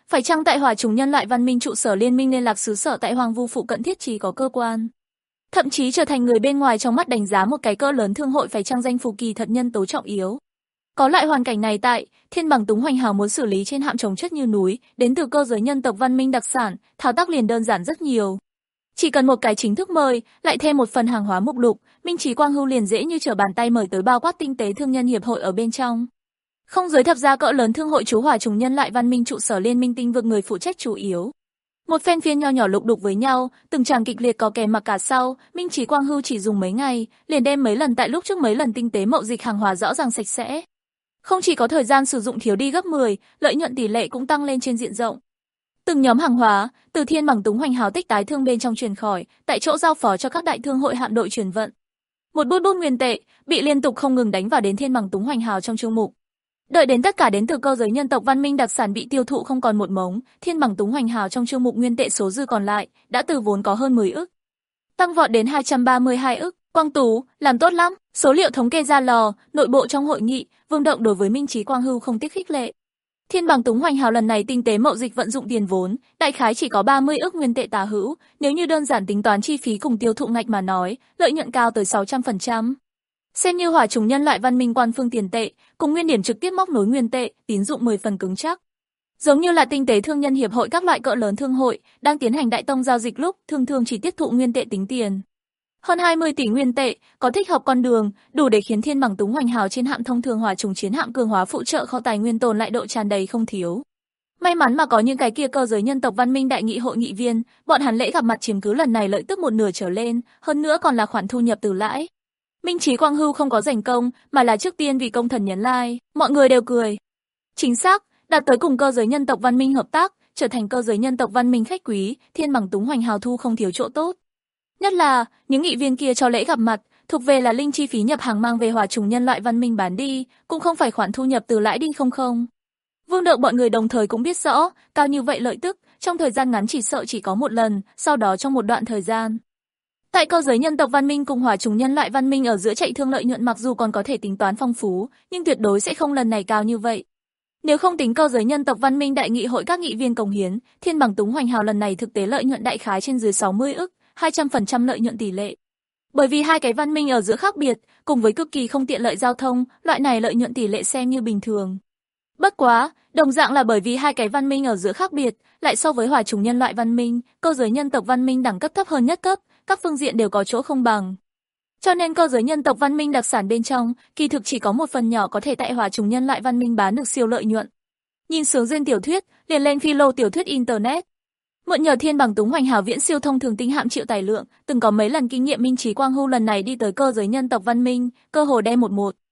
phải chăng tại Hỏa Trùng Nhân Loại Văn Minh trụ sở liên minh liên lạc xứ sở tại Hoàng Vu phụ cận thiết trí có cơ quan? Thậm chí trở thành người bên ngoài trong mắt đánh giá một cái cỡ lớn thương hội phải chăng danh phù kỳ thật nhân tố trọng yếu. Có loại hoàn cảnh này tại, Thiên Bằng Túng Hoành Hào muốn xử lý trên hạm trồng chất như núi, đến từ cơ giới nhân tộc văn minh đặc sản, thao tác liền đơn giản rất nhiều. Chỉ cần một cái chính thức mời, lại thêm một phần hàng hóa mục lục, Minh Chí Quang Hưu liền dễ như trở bàn tay mời tới bao quát tinh tế thương nhân hiệp hội ở bên trong. Không giới thập gia cỡ lớn thương hội chú Hỏa Trùng Nhân Loại Văn Minh trụ sở liên minh tinh vực người phụ trách chủ yếu. Một phen phiên nho nhỏ lục đục với nhau, từng tràng kịch liệt có kèm mặc cả sau, Minh Chí Quang Hưu chỉ dùng mấy ngày, liền đem mấy lần tại lúc trước mấy lần tinh tế mậu dịch hàng hóa rõ ràng sạch sẽ. Không chỉ có thời gian sử dụng thiếu đi gấp 10, lợi nhuận tỷ lệ cũng tăng lên trên diện rộng. Từng nhóm hàng hóa, từ Thiên Bằng Túng Hoành Hào tích tái thương bên trong truyền khỏi, tại chỗ giao phó cho các đại thương hội hạm đội chuyển vận. Một bút nguyên tệ, bị liên tục không ngừng đánh vào đến Thiên Bằng Túng Hoành Hào trong chương mục. Đợi đến tất cả đến từ cơ giới nhân tộc văn minh đặc sản bị tiêu thụ không còn một mống, Thiên Bằng Túng Hoành Hào trong chương mục nguyên tệ số dư còn lại, đã từ vốn có hơn 10 ức. Tăng vọt đến 232 ức. Quang Tú, làm tốt lắm, số liệu thống kê ra lò, nội bộ trong hội nghị, Vương Động đối với Minh Chí Quang Hưu không tiếc khích lệ. Thiên Bằng Túng Hoành Hào lần này tinh tế mậu dịch vận dụng tiền vốn, đại khái chỉ có 30 ức nguyên tệ tả hữu, nếu như đơn giản tính toán chi phí cùng tiêu thụ ngạch mà nói, lợi nhuận cao tới 600%. Xem như Hỏa Trùng Nhân Loại Văn Minh quan phương tiền tệ, cùng nguyên điểm trực tiếp móc nối nguyên tệ, tín dụng 10 phần cứng chắc. Giống như là tinh tế thương nhân hiệp hội các loại cỡ lớn thương hội, đang tiến hành đại tông giao dịch lúc, thường chỉ tiếp thụ nguyên tệ tính tiền. Hơn 20 tỷ nguyên tệ, có thích hợp con đường, đủ để khiến Thiên Bằng Túng Hoành Hào trên hạm thông thường hỏa trùng chiến hạm cường hóa phụ trợ kho tài nguyên tồn lại độ tràn đầy không thiếu. May mắn mà có những cái kia cơ giới nhân tộc văn minh đại nghị hội nghị viên, bọn hắn lễ gặp mặt chiếm cứ lần này lợi tức một nửa trở lên, hơn nữa còn là khoản thu nhập từ lãi. Minh Chí Quang Hưu không có giành công, mà là trước tiên vì công thần nhấn like, mọi người đều cười. Chính xác, đạt tới cùng cơ giới nhân tộc văn minh hợp tác, trở thành cơ giới nhân tộc văn minh khách quý, Thiên Bằng Túng Hoành Hào thu không thiếu chỗ tốt. Nhất là, những nghị viên kia cho lễ gặp mặt, thuộc về là linh chi phí nhập hàng mang về Hỏa Trùng Nhân Loại Văn Minh bán đi, cũng không phải khoản thu nhập từ lãi đinh không. Vương Đậu bọn người đồng thời cũng biết rõ, cao như vậy lợi tức, trong thời gian ngắn chỉ sợ chỉ có một lần, sau đó trong một đoạn thời gian. Tại cơ giới nhân tộc văn minh cùng Hỏa Trùng Nhân Loại Văn Minh ở giữa chạy thương lợi nhuận mặc dù còn có thể tính toán phong phú, nhưng tuyệt đối sẽ không lần này cao như vậy. Nếu không tính cơ giới nhân tộc văn minh đại nghị hội các nghị viên cống hiến, Thiên Bằng Túng Hoành Hào lần này thực tế lợi nhuận đại khái trên dưới 60 ức. 200% lợi nhuận tỷ lệ. Bởi vì hai cái văn minh ở giữa khác biệt, cùng với cực kỳ không tiện lợi giao thông, loại này lợi nhuận tỷ lệ xem như bình thường. Bất quá, đồng dạng là bởi vì hai cái văn minh ở giữa khác biệt, lại so với Hỏa Trùng Nhân Loại Văn Minh, cơ giới nhân tộc văn minh đẳng cấp thấp hơn nhất cấp, các phương diện đều có chỗ không bằng. Cho nên cơ giới nhân tộc văn minh đặc sản bên trong, kỳ thực chỉ có một phần nhỏ có thể tại Hỏa Trùng Nhân Loại Văn Minh bán được siêu lợi nhuận. Nhìn sướng duyên tiểu thuyết, liền lên philo tiểu thuyết internet. Mượn nhờ Thiên Bằng Túng Hoành Hào viễn siêu thông thường tinh hạm triệu tài lượng, từng có mấy lần kinh nghiệm Minh Chí Quang Hưu lần này đi tới cơ giới nhân tộc văn minh, cơ hồ đem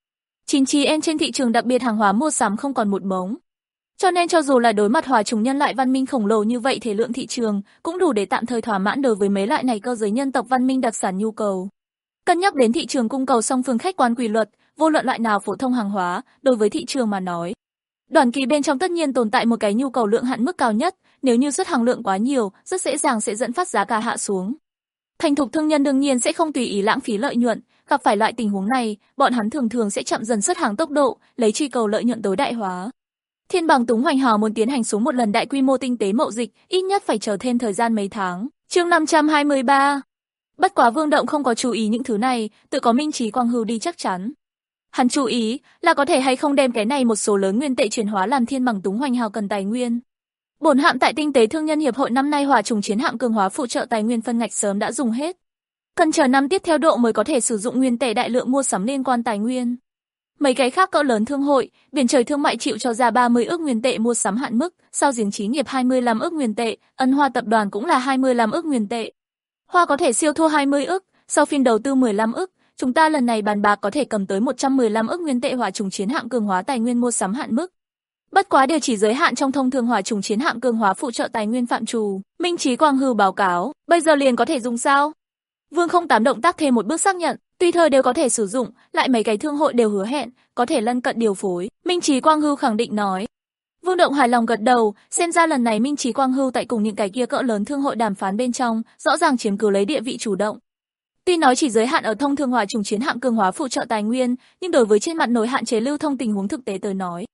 99% trên thị trường đặc biệt hàng hóa mua sắm không còn một mống. Cho nên cho dù là đối mặt Hỏa Trùng Nhân Loại Văn Minh khổng lồ như vậy thể lượng thị trường, cũng đủ để tạm thời thỏa mãn đối với mấy loại này cơ giới nhân tộc văn minh đặc sản nhu cầu. Cân nhắc đến thị trường cung cầu song phương khách quan quy luật, vô luận loại nào phổ thông hàng hóa, đối với thị trường mà nói, đoạn kỳ bên trong tất nhiên tồn tại một cái nhu cầu lượng hạn mức cao nhất, nếu như xuất hàng lượng quá nhiều, rất dễ dàng sẽ dẫn phát giá cả hạ xuống. Thành thục thương nhân đương nhiên sẽ không tùy ý lãng phí lợi nhuận, gặp phải loại tình huống này, bọn hắn thường sẽ chậm dần xuất hàng tốc độ, lấy truy cầu lợi nhuận tối đại hóa. Thiên Bằng Túng Hoành Hào muốn tiến hành xuống một lần đại quy mô tinh tế mậu dịch, ít nhất phải chờ thêm thời gian mấy tháng. Chương 523. Bất quá Vương Động không có chú ý những thứ này, tự có Minh Chí Quang Hưu đi chắc chắn. Hắn chú ý là có thể hay không đem cái này một số lớn nguyên tệ chuyển hóa làm Thiên Bằng Túng Hoành Hào cần tài nguyên. Bổn hạm tại tinh tế thương nhân hiệp hội năm nay Hỏa Trùng chiến hạm cường hóa phụ trợ tài nguyên phân ngạch sớm đã dùng hết. Cần chờ năm tiếp theo độ mới có thể sử dụng nguyên tệ đại lượng mua sắm liên quan tài nguyên. Mấy cái khác cỡ lớn thương hội, Biển Trời Thương Mại chịu cho ra 30 ức nguyên tệ mua sắm hạn mức, Sao Giếng Chí Nghiệp 25 ức nguyên tệ, Ân Hoa tập đoàn cũng là 25 ức nguyên tệ. Hoa có thể siêu thua 20 ức, sau phiên đầu tư 15 ức, chúng ta lần này bàn bạc có thể cầm tới 115 ức nguyên tệ Hỏa Trùng chiến hạm cường hóa tài nguyên mua sắm hạn mức. Bất quá đều chỉ giới hạn trong thông thường Hỏa Trùng chiến hạm cường hóa phụ trợ tài nguyên phạm trù. Minh Chí Quang Hưu báo cáo, bây giờ liền có thể dùng sao? Vương 08 động tác thêm một bước xác nhận, tùy thời đều có thể sử dụng, lại mấy cái thương hội đều hứa hẹn, có thể lân cận điều phối. Minh Chí Quang Hưu khẳng định nói. Vương Động hài lòng gật đầu, xem ra lần này Minh Chí Quang Hưu tại cùng những cái kia cỡ lớn thương hội đàm phán bên trong, rõ ràng chiếm cứ lấy địa vị chủ động. Tuy nói chỉ giới hạn ở thông thường Hỏa Trùng chiến hạm cường hóa phụ trợ tài nguyên, nhưng đối với trên mặt nổi hạn chế lưu thông tình huống thực tế tới nói,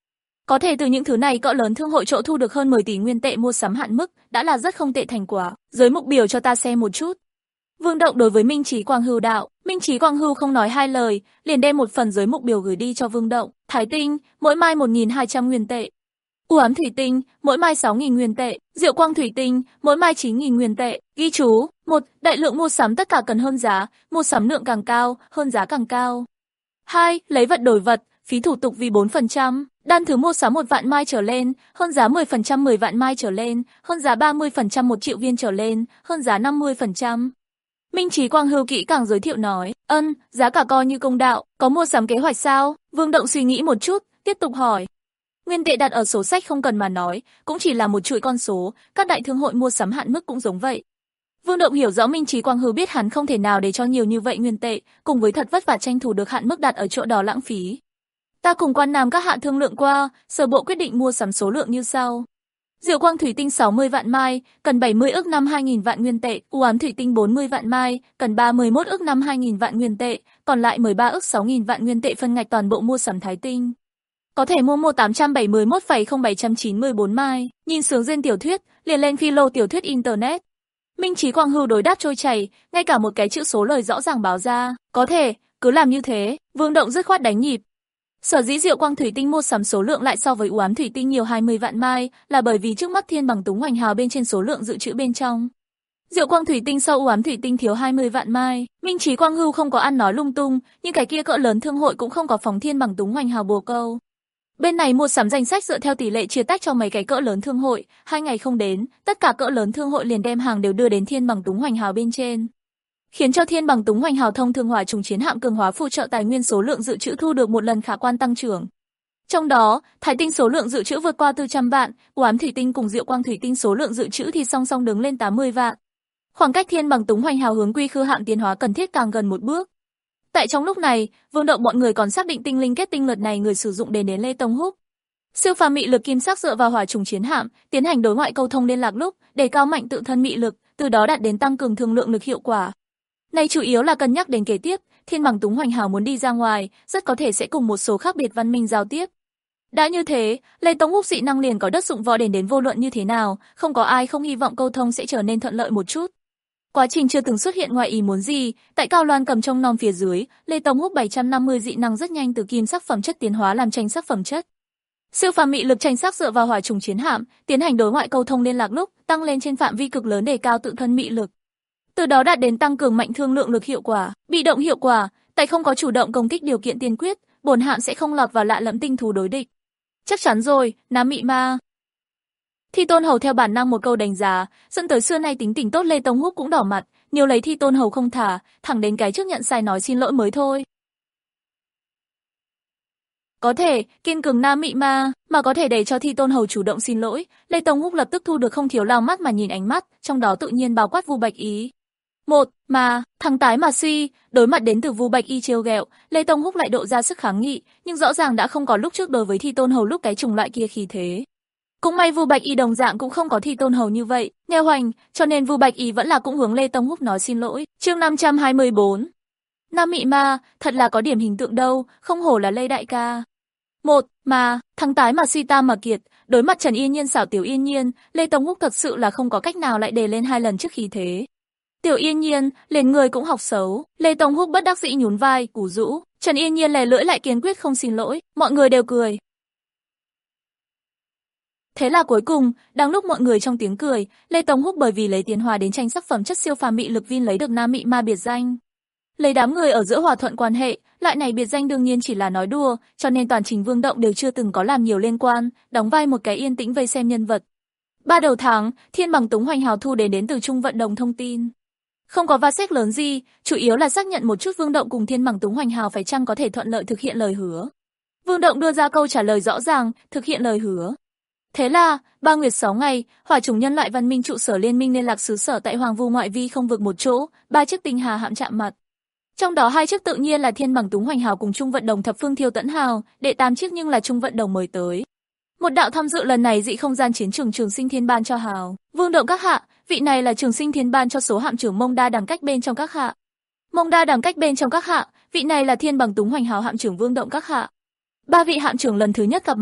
Có thể từ những thứ này cỡ lớn thương hội chỗ thu được hơn 10 tỷ nguyên tệ mua sắm hạn mức, đã là rất không tệ thành quả. Giới mục biểu cho ta xem một chút. Vương Động đối với Minh Chí Quang Hưu đạo, Minh Chí Quang Hưu không nói hai lời, liền đem một phần giới mục biểu gửi đi cho Vương Động. Thái tinh, mỗi mai 1.200 nguyên tệ. U ám thủy tinh, mỗi mai 6.000 nguyên tệ. Diệu quang thủy tinh, mỗi mai 9.000 nguyên tệ. Ghi chú: 1. Đại lượng mua sắm tất cả cần hơn giá, mua sắm lượng càng cao, hơn giá càng cao. 2. Lấy vật đổi vật, phí thủ tục vì 4%. Đan thứ mua sắm 1 vạn mai trở lên, hơn giá 10% 10 vạn mai trở lên, hơn giá 30% 1 triệu viên trở lên, hơn giá 50%. Minh Chí Quang Hưu kỹ càng giới thiệu nói, giá cả coi như công đạo, có mua sắm kế hoạch sao? Vương Động suy nghĩ một chút, tiếp tục hỏi. Nguyên tệ đặt ở sổ sách không cần mà nói, cũng chỉ là một chuỗi con số, các đại thương hội mua sắm hạn mức cũng giống vậy. Vương Động hiểu rõ Minh Chí Quang Hưu biết hắn không thể nào để cho nhiều như vậy nguyên tệ, cùng với thật vất vả tranh thủ được hạn mức đặt ở chỗ đó lãng phí. Ta cùng Quan Nam các hạ thương lượng qua, sở bộ quyết định mua sắm số lượng như sau. Diệu quang thủy tinh 60 vạn mai, cần 70 ức năm 2.000 vạn nguyên tệ, u ám thủy tinh 40 vạn mai, cần 31 ức năm 2.000 vạn nguyên tệ, còn lại 13 ức 6.000 vạn nguyên tệ phân ngạch toàn bộ mua sắm thái tinh. Có thể mua 871,0794 mai, nhìn sướng duyên tiểu thuyết, liền lên philo tiểu thuyết internet. Minh Chí Quang Hưu đối đáp trôi chảy, ngay cả một cái chữ số lời rõ ràng báo ra, có thể, cứ làm như thế. Vương Động dứt khoát đánh nhịp. Sở dĩ Diệu quang thủy tinh mua sắm số lượng lại so với u ám thủy tinh nhiều 20 vạn mai, là bởi vì trước mắt Thiên Bằng Túng Hoành Hào bên trên số lượng dự trữ bên trong. Diệu quang thủy tinh so u ám thủy tinh thiếu 20 vạn mai, Minh Chí Quang Hưu không có ăn nói lung tung, nhưng cái kia cỡ lớn thương hội cũng không có phóng Thiên Bằng Túng Hoành Hào bồ câu. Bên này mua sắm danh sách dựa theo tỷ lệ chia tách cho mấy cái cỡ lớn thương hội, 2 ngày không đến, tất cả cỡ lớn thương hội liền đem hàng đều đưa đến Thiên Bằng Túng Hoành Hào bên trên, khiến cho Thiên Bằng Túng Hoành Hào thông thương hỏa trùng chiến hạm cường hóa phụ trợ tài nguyên số lượng dự trữ thu được một lần khả quan tăng trưởng. Trong đó, Thái tinh số lượng dự trữ vượt qua 400 vạn, u ám thủy tinh cùng Diệu quang thủy tinh số lượng dự trữ thì song song đứng lên 80 vạn. Khoảng cách Thiên Bằng Túng Hoành Hào hướng quy khư hạm tiến hóa cần thiết càng gần một bước. Tại trong lúc này, Vương Động bọn người còn xác định tinh linh kết tinh lượt này người sử dụng đến Lê Tông Húc. Siêu phàm mị lực kim sắc dựa vào hỏa trùng chiến hạm, tiến hành đối ngoại câu thông liên lạc lúc, đề cao mạnh tự thân mị lực, từ đó đạt đến tăng cường thương lượng lực hiệu quả. Này chủ yếu là cân nhắc đến kế tiếp, Thiên Bằng Túng Hoành Hào muốn đi ra ngoài, rất có thể sẽ cùng một số khác biệt văn minh giao tiếp. Đã như thế, Lê Tông Húc dị năng liền có đất dụng võ đến vô luận như thế nào, không có ai không hy vọng câu thông sẽ trở nên thuận lợi một chút. Quá trình chưa từng xuất hiện ngoài ý muốn gì, tại Cao Loan cầm trong non phía dưới, Lê Tông Húc 750 dị năng rất nhanh từ kim sắc phẩm chất tiến hóa làm tranh sắc phẩm chất. Siêu phàm mị lực tranh sắc dựa vào hỏa trùng chiến hạm, tiến hành đối ngoại câu thông liên lạc lúc, tăng lên trên phạm vi cực lớn đề cao tự thân mị lực. Từ đó đạt đến tăng cường mạnh thương lượng lực hiệu quả, bị động hiệu quả, tại không có chủ động công kích điều kiện tiên quyết, bổn hạm sẽ không lọt vào lạ lẫm tinh thú đối địch. Chắc chắn rồi, Nam Mị Ma. Thi Tôn Hầu theo bản năng một câu đánh giá, dẫn tới xưa nay tính tình tốt Lê Tông Húc cũng đỏ mặt, nhiều lấy Thi Tôn Hầu không thả, thẳng đến cái trước nhận sai nói xin lỗi mới thôi. Có thể, kiên cường Nam Mị Ma, mà có thể để cho Thi Tôn Hầu chủ động xin lỗi, Lê Tông Húc lập tức thu được không thiếu lao mắt mà nhìn ánh mắt, trong đó tự nhiên bao quát Vu Bạch Ý. Thằng tái mà suy, đối mặt đến từ Vu Bạch Y trêu ghẹo, Lê Tông Húc lại độ ra sức kháng nghị, nhưng rõ ràng đã không có lúc trước đối với Thi Tôn Hầu lúc cái chủng loại kia khí thế. Cũng may Vu Bạch Y đồng dạng cũng không có Thi Tôn Hầu như vậy, nghe hoành, cho nên Vu Bạch Y vẫn là cũng hướng Lê Tông Húc nói xin lỗi. Chương 524. Nam Mị Ma, thật là có điểm hình tượng đâu, không hổ là Lê đại ca. Thằng tái mà suy tam mà kiệt, đối mặt Trần Yên Nhiên xảo Tiểu Yên Nhiên, Lê Tông Húc thật sự là không có cách nào lại đề lên 2 lần trước khí thế. Tiểu Yên Nhiên, liền người cũng học xấu, Lê Tông Húc bất đắc dĩ nhún vai, củ rũ, Trần Yên Nhiên lè lưỡi lại kiên quyết không xin lỗi, mọi người đều cười. Thế là cuối cùng, đang lúc mọi người trong tiếng cười, Lê Tông Húc bởi vì lấy tiến hóa đến tranh sắc phẩm chất siêu phàm mị lực Vin lấy được Nam Mị Ma biệt danh. Lấy đám người ở giữa hòa thuận quan hệ, loại này biệt danh đương nhiên chỉ là nói đùa, cho nên toàn trình Vương Động đều chưa từng có làm nhiều liên quan, đóng vai một cái yên tĩnh vây xem nhân vật. 3 đầu tháng, Thiên Bằng Túng Hoành Hào thu đến từ Trung Vận Đồng thông tin. Không có va xích lớn gì, chủ yếu là xác nhận một chút Vương Động cùng Thiên Bằng Túng Hoành Hào phải chăng có thể thuận lợi thực hiện lời hứa. Vương Động đưa ra câu trả lời rõ ràng, thực hiện lời hứa. Thế là, 3 nguyệt 6 ngày, hỏa chủng nhân loại văn minh trụ sở liên minh liên lạc xứ sở tại Hoàng Vu ngoại vi không vực một chỗ, 3 chiếc tinh hà hạm chạm mặt. Trong đó 2 chiếc tự nhiên là Thiên Bằng Túng Hoành Hào cùng Trung Vận Đồng Thập Phương Thiêu Tẫn Hào, đệ 8 chiếc nhưng là Trung Vận Đồng mời tới. Một đạo tham dự lần này dị không gian chiến trường Trường Sinh Thiên ban cho Hào. Vương Động các hạ, vị này là Trường Sinh Thiên ban cho số hạm trưởng Mông Đa đẳng cách bên trong các hạ. Mông Đa đẳng cách bên trong các hạ, vị này là Thiên Bằng Túng Hoành Hào hạm trưởng Vương Động các hạ. 3 vị hạm trưởng lần thứ nhất gặp mặt,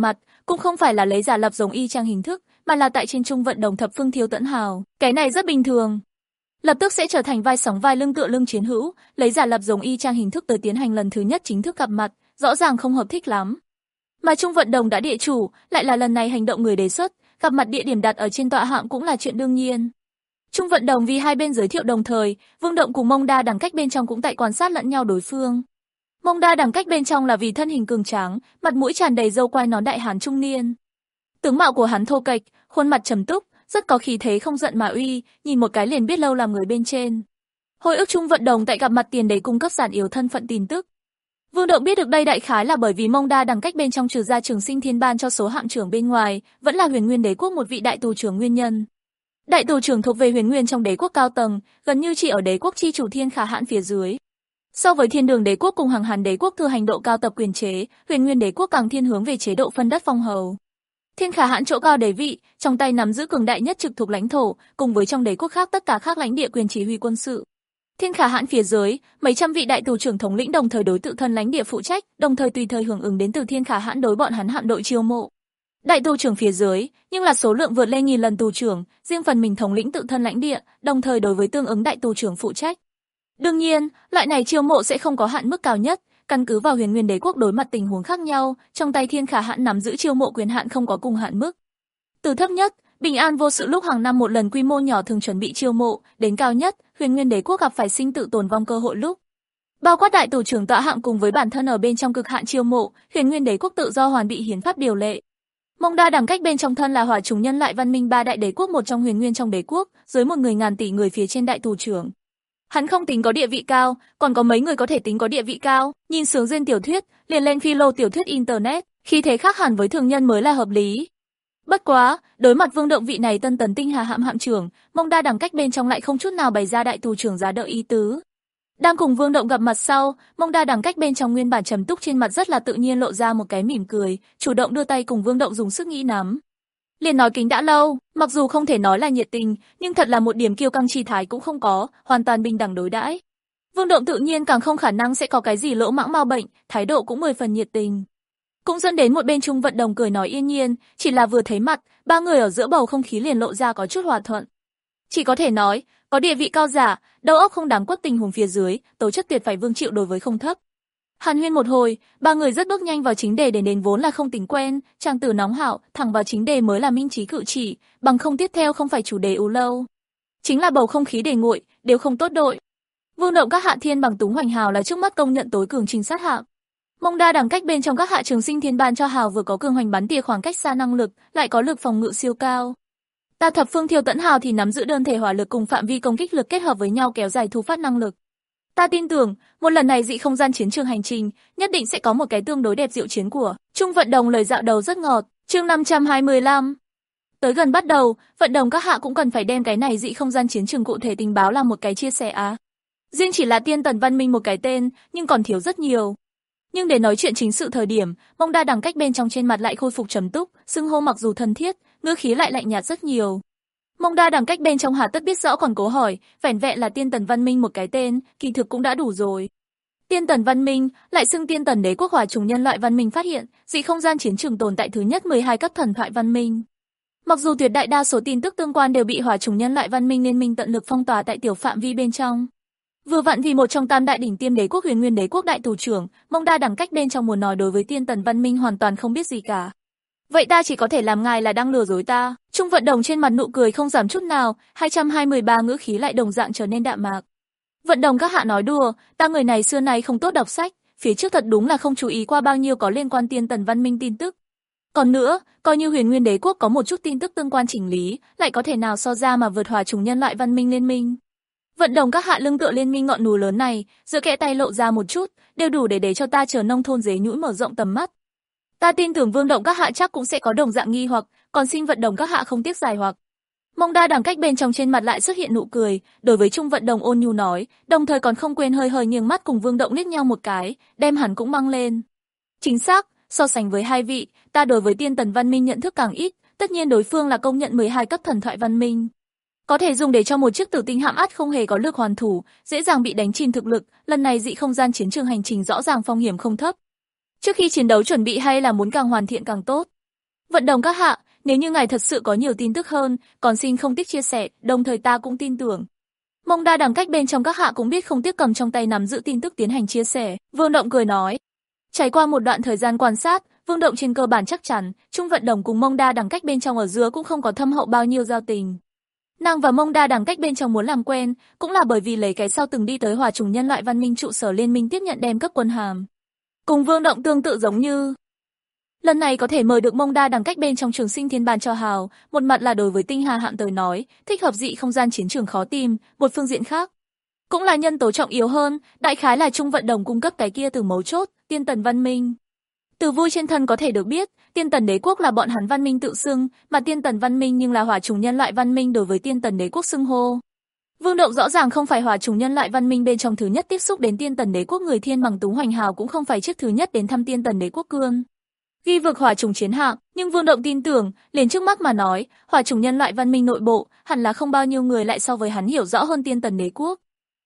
cũng không phải là lấy giả lập giống y chang hình thức, mà là tại trên Trung Vận Đồng thập phương Thiêu Tẫn Hào. Cái này rất bình thường. Lập tức sẽ trở thành vai sóng vai lưng tựa lưng chiến hữu, lấy giả lập giống y chang hình thức tới tiến hành lần thứ nhất chính thức gặp mặt, rõ ràng không hợp thích lắm. Mà Trung Vận Đồng đã địa chủ, lại là lần này hành động người đề xuất, gặp mặt địa điểm đặt ở trên tọa hạng cũng là chuyện đương nhiên. Trung Vận Đồng vì hai bên giới thiệu đồng thời, Vương Động cùng Mông Đa đẳng cách bên trong cũng tại quan sát lẫn nhau đối phương. Mông Đa đẳng cách bên trong là vì thân hình cường tráng, mặt mũi tràn đầy râu quai nón đại hán trung niên. Tướng mạo của hắn thô kệch, khuôn mặt trầm túc, rất có khí thế không giận mà uy, nhìn một cái liền biết lâu làm người bên trên. Hồi ức Trung Vận Đồng tại gặp mặt tiền đấy cung cấp giản yếu thân phận tin tức. Vương Động biết được đây đại khái là bởi vì Mông Đa đẳng cách bên trong trừ ra Trường Sinh Thiên ban cho số hạm trưởng bên ngoài, vẫn là Huyền Nguyên Đế quốc một vị đại tù trưởng nguyên nhân. Đại tù trưởng thuộc về Huyền Nguyên trong đế quốc cao tầng, gần như chỉ ở đế quốc chi chủ Thiên Khả Hãn phía dưới. So với Thiên Đường đế quốc cùng Hằng Hàn đế quốc thừa hành độ cao tập quyền chế, Huyền Nguyên đế quốc càng thiên hướng về chế độ phân đất phong hầu. Thiên Khả Hãn chỗ cao đế vị, trong tay nắm giữ cường đại nhất trực thuộc lãnh thổ, cùng với trong đế quốc khác tất cả các lãnh địa quyền chỉ huy quân sự. Thiên Khả Hãn phía dưới, mấy trăm vị đại tù trưởng thống lĩnh đồng thời đối tự thân lãnh địa phụ trách, đồng thời tùy thời hưởng ứng đến từ Thiên Khả Hãn đối bọn hắn hạm đội chiêu mộ. Đại tù trưởng phía dưới, nhưng là số lượng vượt lên nghìn lần tù trưởng, riêng phần mình thống lĩnh tự thân lãnh địa, đồng thời đối với tương ứng đại tù trưởng phụ trách. Đương nhiên, loại này chiêu mộ sẽ không có hạn mức cao nhất, căn cứ vào Huyền Nguyên đế quốc đối mặt tình huống khác nhau, trong tay Thiên Khả Hãn nắm giữ chiêu mộ quyền hạn không có cùng hạn mức. Từ thấp nhất, bình an vô sự lúc hàng năm một lần quy mô nhỏ thường chuẩn bị chiêu mộ, đến cao nhất, Huyền Nguyên đế quốc gặp phải sinh tử tồn vong cơ hội lúc. Bao quát đại tù trưởng tọa hạng cùng với bản thân ở bên trong cực hạn chiêu mộ, Huyền Nguyên đế quốc tự do hoàn bị hiến pháp điều lệ. Mông Đa đẳng cách bên trong thân là hỏa trùng nhân loại văn minh ba đại đế quốc một trong Huyền Nguyên trong đế quốc, dưới một người ngàn tỷ người phía trên đại tù trưởng. Hắn không tính có địa vị cao, còn có mấy người có thể tính có địa vị cao, nhìn sướng duyên tiểu thuyết, liền lên philo tiểu thuyết internet, khi thế khác hẳn với thường nhân mới là hợp lý. Bất quá, đối mặt Vương Động vị này tân tấn tinh hà hạm trưởng, Mông Đa đẳng cách bên trong lại không chút nào bày ra đại tù trưởng giá đỡ ý tứ. Đang cùng Vương Động gặp mặt sau, Mông Đa đẳng cách bên trong nguyên bản trầm túc trên mặt rất là tự nhiên lộ ra một cái mỉm cười, chủ động đưa tay cùng Vương Động dùng sức nghĩ nắm. Liền nói kính đã lâu, mặc dù không thể nói là nhiệt tình, nhưng thật là một điểm kiêu căng chi thái cũng không có, hoàn toàn bình đẳng đối đãi. Vương Động tự nhiên càng không khả năng sẽ có cái gì lỗ mãng mau bệnh, thái độ cũng 10 phần nhiệt tình. Cũng dẫn đến một bên Trung Vận Đồng cười nói yên nhiên, chỉ là vừa thấy mặt, ba người ở giữa bầu không khí liền lộ ra có chút hòa thuận. Chỉ có thể nói, có địa vị cao giả, đầu óc không đáng quất tình huống phía dưới, tố chất tuyệt phải vương chịu đối với không thấp. Hàn huyên một hồi, ba người rất bước nhanh vào chính đề để đến vốn là không tính quen, chàng tử nóng hạo, thẳng vào chính đề mới là minh trí cự chỉ, bằng không tiếp theo không phải chủ đề ú lâu. Chính là bầu không khí đề nguội, đều không tốt đội. Vương Động các hạ thiên bằng Túng Hoành Hào là trước mắt công nhận tối cường trinh sát hạng. Mông Đa đẳng cách bên trong các hạ Trường Sinh Thiên ban cho Hào vừa có cường hoành bắn tỉa khoảng cách xa năng lực, lại có lực phòng ngự siêu cao. Ta thập phương Thiêu Tẫn Hào thì nắm giữ đơn thể hỏa lực cùng phạm vi công kích lực kết hợp với nhau kéo dài thu phát năng lực. Ta tin tưởng, một lần này dị không gian chiến trường hành trình, nhất định sẽ có một cái tương đối đẹp diệu chiến của. Trung Vận Đồng lời dạo đầu rất ngọt, chương 525. Tới gần bắt đầu, Vận Đồng các hạ cũng cần phải đem cái này dị không gian chiến trường cụ thể tình báo làm một cái chia sẻ á. Riêng chỉ là Tiên Tần Văn Minh một cái tên, nhưng còn thiếu rất nhiều. Nhưng để nói chuyện chính sự thời điểm, Mông Đa đẳng cách bên trong trên mặt lại khôi phục trầm túc, xưng hô mặc dù thân thiết, ngữ khí lại lạnh nhạt rất nhiều. Mông Đa đẳng cách bên trong hà tất biết rõ còn cố hỏi, vẻn vẹn là Tiên Tần Văn Minh một cái tên, kỳ thực cũng đã đủ rồi. Tiên Tần Văn Minh, lại xưng Tiên Tần đế quốc hỏa trùng nhân loại văn minh phát hiện, dị không gian chiến trường tồn tại thứ nhất 12 cấp thần thoại văn minh. Mặc dù tuyệt đại đa số tin tức tương quan đều bị hỏa trùng nhân loại văn minh liên minh tận lực phong tỏa tại tiểu phạm vi bên trong. Vừa vặn vì một trong tam đại đỉnh tiêm đế quốc Huyền Nguyên đế quốc đại tù trưởng, Mông Đa đẳng cách bên trong muốn nói đối với Tiên Tần Văn Minh hoàn toàn không biết gì cả. Vậy ta chỉ có thể làm ngài là đang lừa dối ta. Trung Vận Đồng trên mặt nụ cười không giảm chút nào, 223 ngữ khí lại đồng dạng trở nên đạm mạc. Vận Đồng các hạ nói đùa, ta người này xưa nay không tốt đọc sách, phía trước thật đúng là không chú ý qua bao nhiêu có liên quan Tiên Tần Văn Minh tin tức. Còn nữa, coi như Huyền Nguyên đế quốc có một chút tin tức tương quan chỉnh lý, lại có thể nào so ra mà vượt hỏa trùng nhân loại văn minh liên minh. Vận Đồng các hạ lưng tựa liên minh ngọn núi lớn này, giữa kẽ tay lộ ra một chút, đều đủ để cho ta chờ nông thôn dế nhũi mở rộng tầm mắt. Ta tin tưởng Vương Động các hạ chắc cũng sẽ có đồng dạng nghi hoặc, còn xin Vận Đồng các hạ không tiếc giải hoặc. Mông Đa đẳng cách bên trong trên mặt lại xuất hiện nụ cười, đối với Trung Vận Đồng ôn nhu nói, đồng thời còn không quên hơi hơi nghiêng mắt cùng Vương Động liếc nhau một cái, đem hắn cũng mang lên. Chính xác, so sánh với hai vị, ta đối với Tiên Tần Văn Minh nhận thức càng ít, tất nhiên đối phương là công nhận 12 cấp thần thoại văn minh. Có thể dùng để cho một chiếc tử tinh hạm ắt không hề có lực hoàn thủ, dễ dàng bị đánh chìm thực lực, lần này dị không gian chiến trường hành trình rõ ràng phong hiểm không thấp. Trước khi chiến đấu chuẩn bị hay là muốn càng hoàn thiện càng tốt. Vận động các hạ, nếu như ngài thật sự có nhiều tin tức hơn, còn xin không tiếc chia sẻ, đồng thời ta cũng tin tưởng. Mông Đa đẳng cách bên trong các hạ cũng biết không tiếc cầm trong tay nắm giữ tin tức tiến hành chia sẻ. Vương Động cười nói. Trải qua một đoạn thời gian quan sát, Vương Động trên cơ bản chắc chắn, Trung Vận Đồng cùng Mông Đa đẳng cách bên trong ở giữa cũng không có thâm hậu bao nhiêu giao tình. Nàng và Mông Đa đẳng cách bên trong muốn làm quen, cũng là bởi vì lấy cái sau từng đi tới Hỏa chủng nhân loại văn minh trụ sở liên minh tiếp nhận đem cấp quân hàm. Cùng Vương Động tương tự giống như lần này có thể mời được Mông Đa đẳng cách bên trong Trường Sinh Thiên Bàn cho hào, một mặt là đối với Tinh Hà hạng tới nói, thích hợp dị không gian chiến trường khó tìm, một phương diện khác cũng là nhân tố trọng yếu hơn, đại khái là Trung Vận Đồng cung cấp cái kia từ mấu chốt, Tiên Tần văn minh. Từ vui trên thân có thể được biết, Tiên Tần đế quốc là bọn hắn văn minh tự xưng, mà Tiên Tần văn minh nhưng là Hỏa chủng nhân loại văn minh đối với Tiên Tần đế quốc xưng hô. Vương Động rõ ràng không phải Hỏa chủng nhân loại văn minh bên trong thứ nhất tiếp xúc đến Tiên Tần đế quốc người Thiên Bằng Tú Hoành Hào, cũng không phải chiếc thứ nhất đến thăm Tiên Tần đế quốc cương ghi vực Hỏa chủng chiến hạm, nhưng Vương Động tin tưởng, liền trước mắt mà nói, Hỏa chủng nhân loại văn minh nội bộ, hẳn là không bao nhiêu người lại so với hắn hiểu rõ hơn Tiên Tần đế quốc.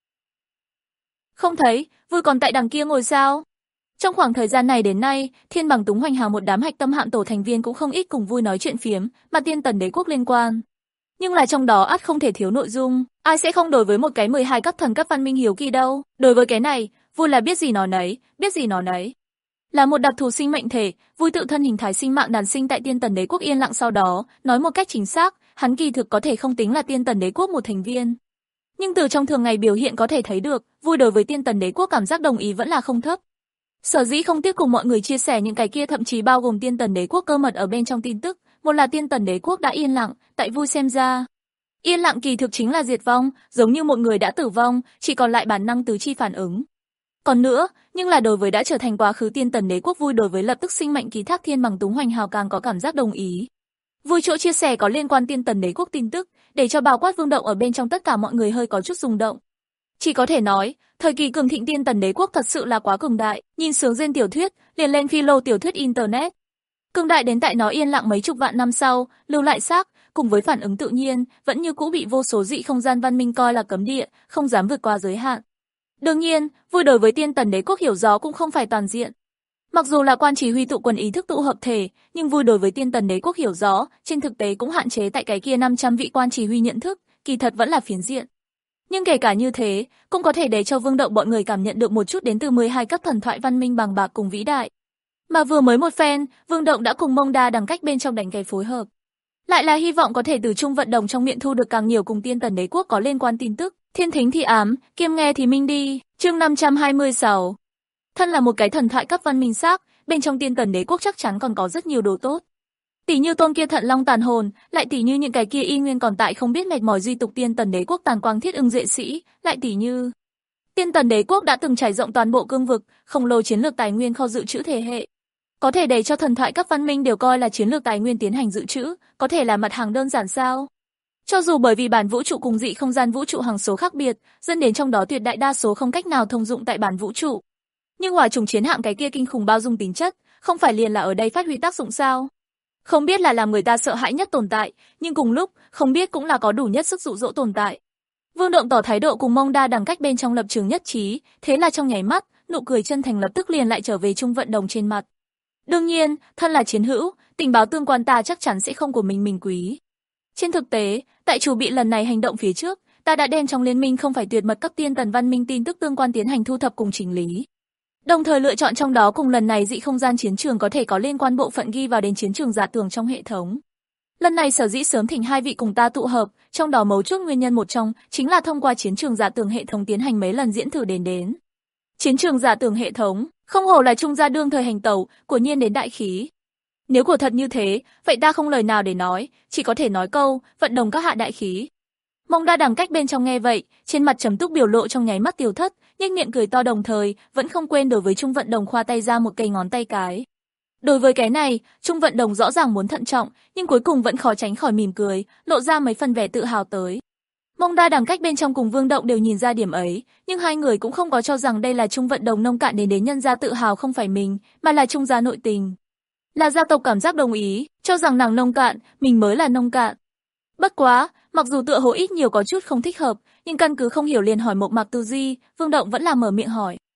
Không thấy, vui còn tại đằng kia ngồi sao? Trong khoảng thời gian này đến nay, Thiên Bằng Túng Hoành Hào một đám hạch tâm hạng tổ thành viên cũng không ít cùng vui nói chuyện phiếm, mà Tiên Tần đế quốc liên quan. Nhưng là trong đó ắt không thể thiếu nội dung, ai sẽ không đối với một cái 12 cấp thần cấp văn minh hiếu kỳ đâu. Đối với cái này, vui là biết gì nó nấy, biết gì nó nấy. Là một đặc thù sinh mệnh thể, vui tự thân hình thái sinh mạng đàn sinh tại Tiên Tần đế quốc yên lặng, sau đó, nói một cách chính xác, hắn kỳ thực có thể không tính là Tiên Tần đế quốc một thành viên. Nhưng từ trong thường ngày biểu hiện có thể thấy được, vui đối với Tiên Tần đế quốc cảm giác đồng ý vẫn là không thấp. Sở dĩ không tiếc cùng mọi người chia sẻ những cái kia thậm chí bao gồm Tiên Tần đế quốc cơ mật ở bên trong tin tức, một là Tiên Tần đế quốc đã yên lặng, tại vui xem ra, yên lặng kỳ thực chính là diệt vong, giống như một người đã tử vong, chỉ còn lại bản năng tứ chi phản ứng. Còn nữa, nhưng là đối với đã trở thành quá khứ Tiên Tần đế quốc, vui đối với lập tức sinh mệnh ký thác Thiên Bằng Túng Hoành Hào càng có cảm giác đồng ý. Vui chỗ chia sẻ có liên quan Tiên Tần đế quốc tin tức, để cho bao quát Vương Động ở bên trong tất cả mọi người hơi có chút rung động. Chỉ có thể nói, thời kỳ cường thịnh Tiên Tần đế quốc thật sự là quá cường đại, nhìn sướng trên tiểu thuyết, liền lên philo tiểu thuyết internet. Cường đại đến tại nó yên lặng mấy chục vạn năm sau, lưu lại xác, cùng với phản ứng tự nhiên, vẫn như cũ bị vô số dị không gian văn minh coi là cấm địa, không dám vượt qua giới hạn. Đương nhiên, vui đối với Tiên Tần đế quốc hiểu rõ cũng không phải toàn diện. Mặc dù là quan chỉ huy tụ quần ý thức tụ hợp thể, nhưng vui đối với Tiên Tần đế quốc hiểu rõ, trên thực tế cũng hạn chế tại cái kia 500 vị quan chỉ huy nhận thức, kỳ thật vẫn là phiến diện. Nhưng kể cả như thế, cũng có thể để cho Vương Động bọn người cảm nhận được một chút đến từ 12 cấp thần thoại văn minh bằng bạc cùng vĩ đại. Mà vừa mới một phen, Vương Động đã cùng Mông Đa đẳng cách bên trong đánh cái phối hợp. Lại là hy vọng có thể từ Trung Vận Đồng trong miệng thu được càng nhiều cùng Tiên Tần đế quốc có liên quan tin tức, thiên thính thì ám, kiêm nghe thì minh đi. Chương 526. Thân là một cái thần thoại cấp văn minh xác, bên trong Tiên Tần đế quốc chắc chắn còn có rất nhiều đồ tốt. Tỷ như tôn kia Thận Long tàn hồn, lại tỷ như những cái kia y nguyên còn tại không biết mệt mỏi duy tục Tiên Tần đế quốc tàn quang thiết ưng duệ sĩ, lại tỷ như Tiên Tần đế quốc đã từng trải rộng toàn bộ cương vực, khổng lồ chiến lược tài nguyên kho dự trữ thể hệ. Có thể để cho thần thoại cấp văn minh đều coi là chiến lược tài nguyên tiến hành dự trữ, có thể là mặt hàng đơn giản sao? Cho dù bởi vì bản vũ trụ cùng dị không gian vũ trụ hằng số khác biệt, dẫn đến trong đó tuyệt đại đa số không cách nào thông dụng tại bản vũ trụ. Nhưng Hỏa chủng chiến hạm cái kia kinh khủng bao dung tính chất, không phải liền là ở đây phát huy tác dụng sao? Không biết là làm người ta sợ hãi nhất tồn tại, nhưng cùng lúc, không biết cũng là có đủ nhất sức dụ dỗ tồn tại. Vương Động tỏ thái độ cùng Mông Đa đẳng cách bên trong lập trường nhất trí, thế là trong nháy mắt, nụ cười chân thành lập tức liền lại trở về Trung Vận Đồng trên mặt. Đương nhiên, thân là chiến hữu, tình báo tương quan ta chắc chắn sẽ không của mình quý. Trên thực tế, tại chủ bị lần này hành động phía trước, ta đã đem trong liên minh không phải tuyệt mật cấp Tiên Tần văn minh tin tức tương quan tiến hành thu thập cùng chỉnh lý. Đồng thời lựa chọn trong đó cùng lần này dị không gian chiến trường có thể có liên quan bộ phận ghi vào đến chiến trường giả tưởng trong hệ thống. Lần này sở dĩ sớm thỉnh hai vị cùng ta tụ hợp, trong đó mấu chốt nguyên nhân một trong chính là thông qua chiến trường giả tưởng hệ thống tiến hành mấy lần diễn thử đến. Chiến trường giả tưởng hệ thống, không hổ là trung gia đương thời hành tẩu, của nhiên đến đại khí. Nếu của thật như thế, vậy ta không lời nào để nói, chỉ có thể nói câu, Vận Đồng các hạ đại khí. Mông Đa đẳng cách bên trong nghe vậy, trên mặt trầm túc biểu lộ trong nháy mắt tiêu thất, nhếch miệng cười to, đồng thời vẫn không quên đối với Trung Vận Đồng khoa tay ra một cây ngón tay cái. Đối với cái này, Trung Vận Đồng rõ ràng muốn thận trọng, nhưng cuối cùng vẫn khó tránh khỏi mỉm cười, lộ ra mấy phần vẻ tự hào tới. Mông Đa đẳng cách bên trong cùng Vương Động đều nhìn ra điểm ấy, nhưng hai người cũng không có cho rằng đây là Trung Vận Đồng nông cạn đến nhân gia tự hào không phải mình, mà là Trung gia nội tình. Là gia tộc cảm giác đồng ý, cho rằng nàng nông cạn, mình mới là nông cạn. Bất quá, mặc dù tựa hồ ít nhiều có chút không thích hợp, nhưng căn cứ không hiểu liền hỏi một mạc tư duy, Vương Động vẫn là mở miệng hỏi.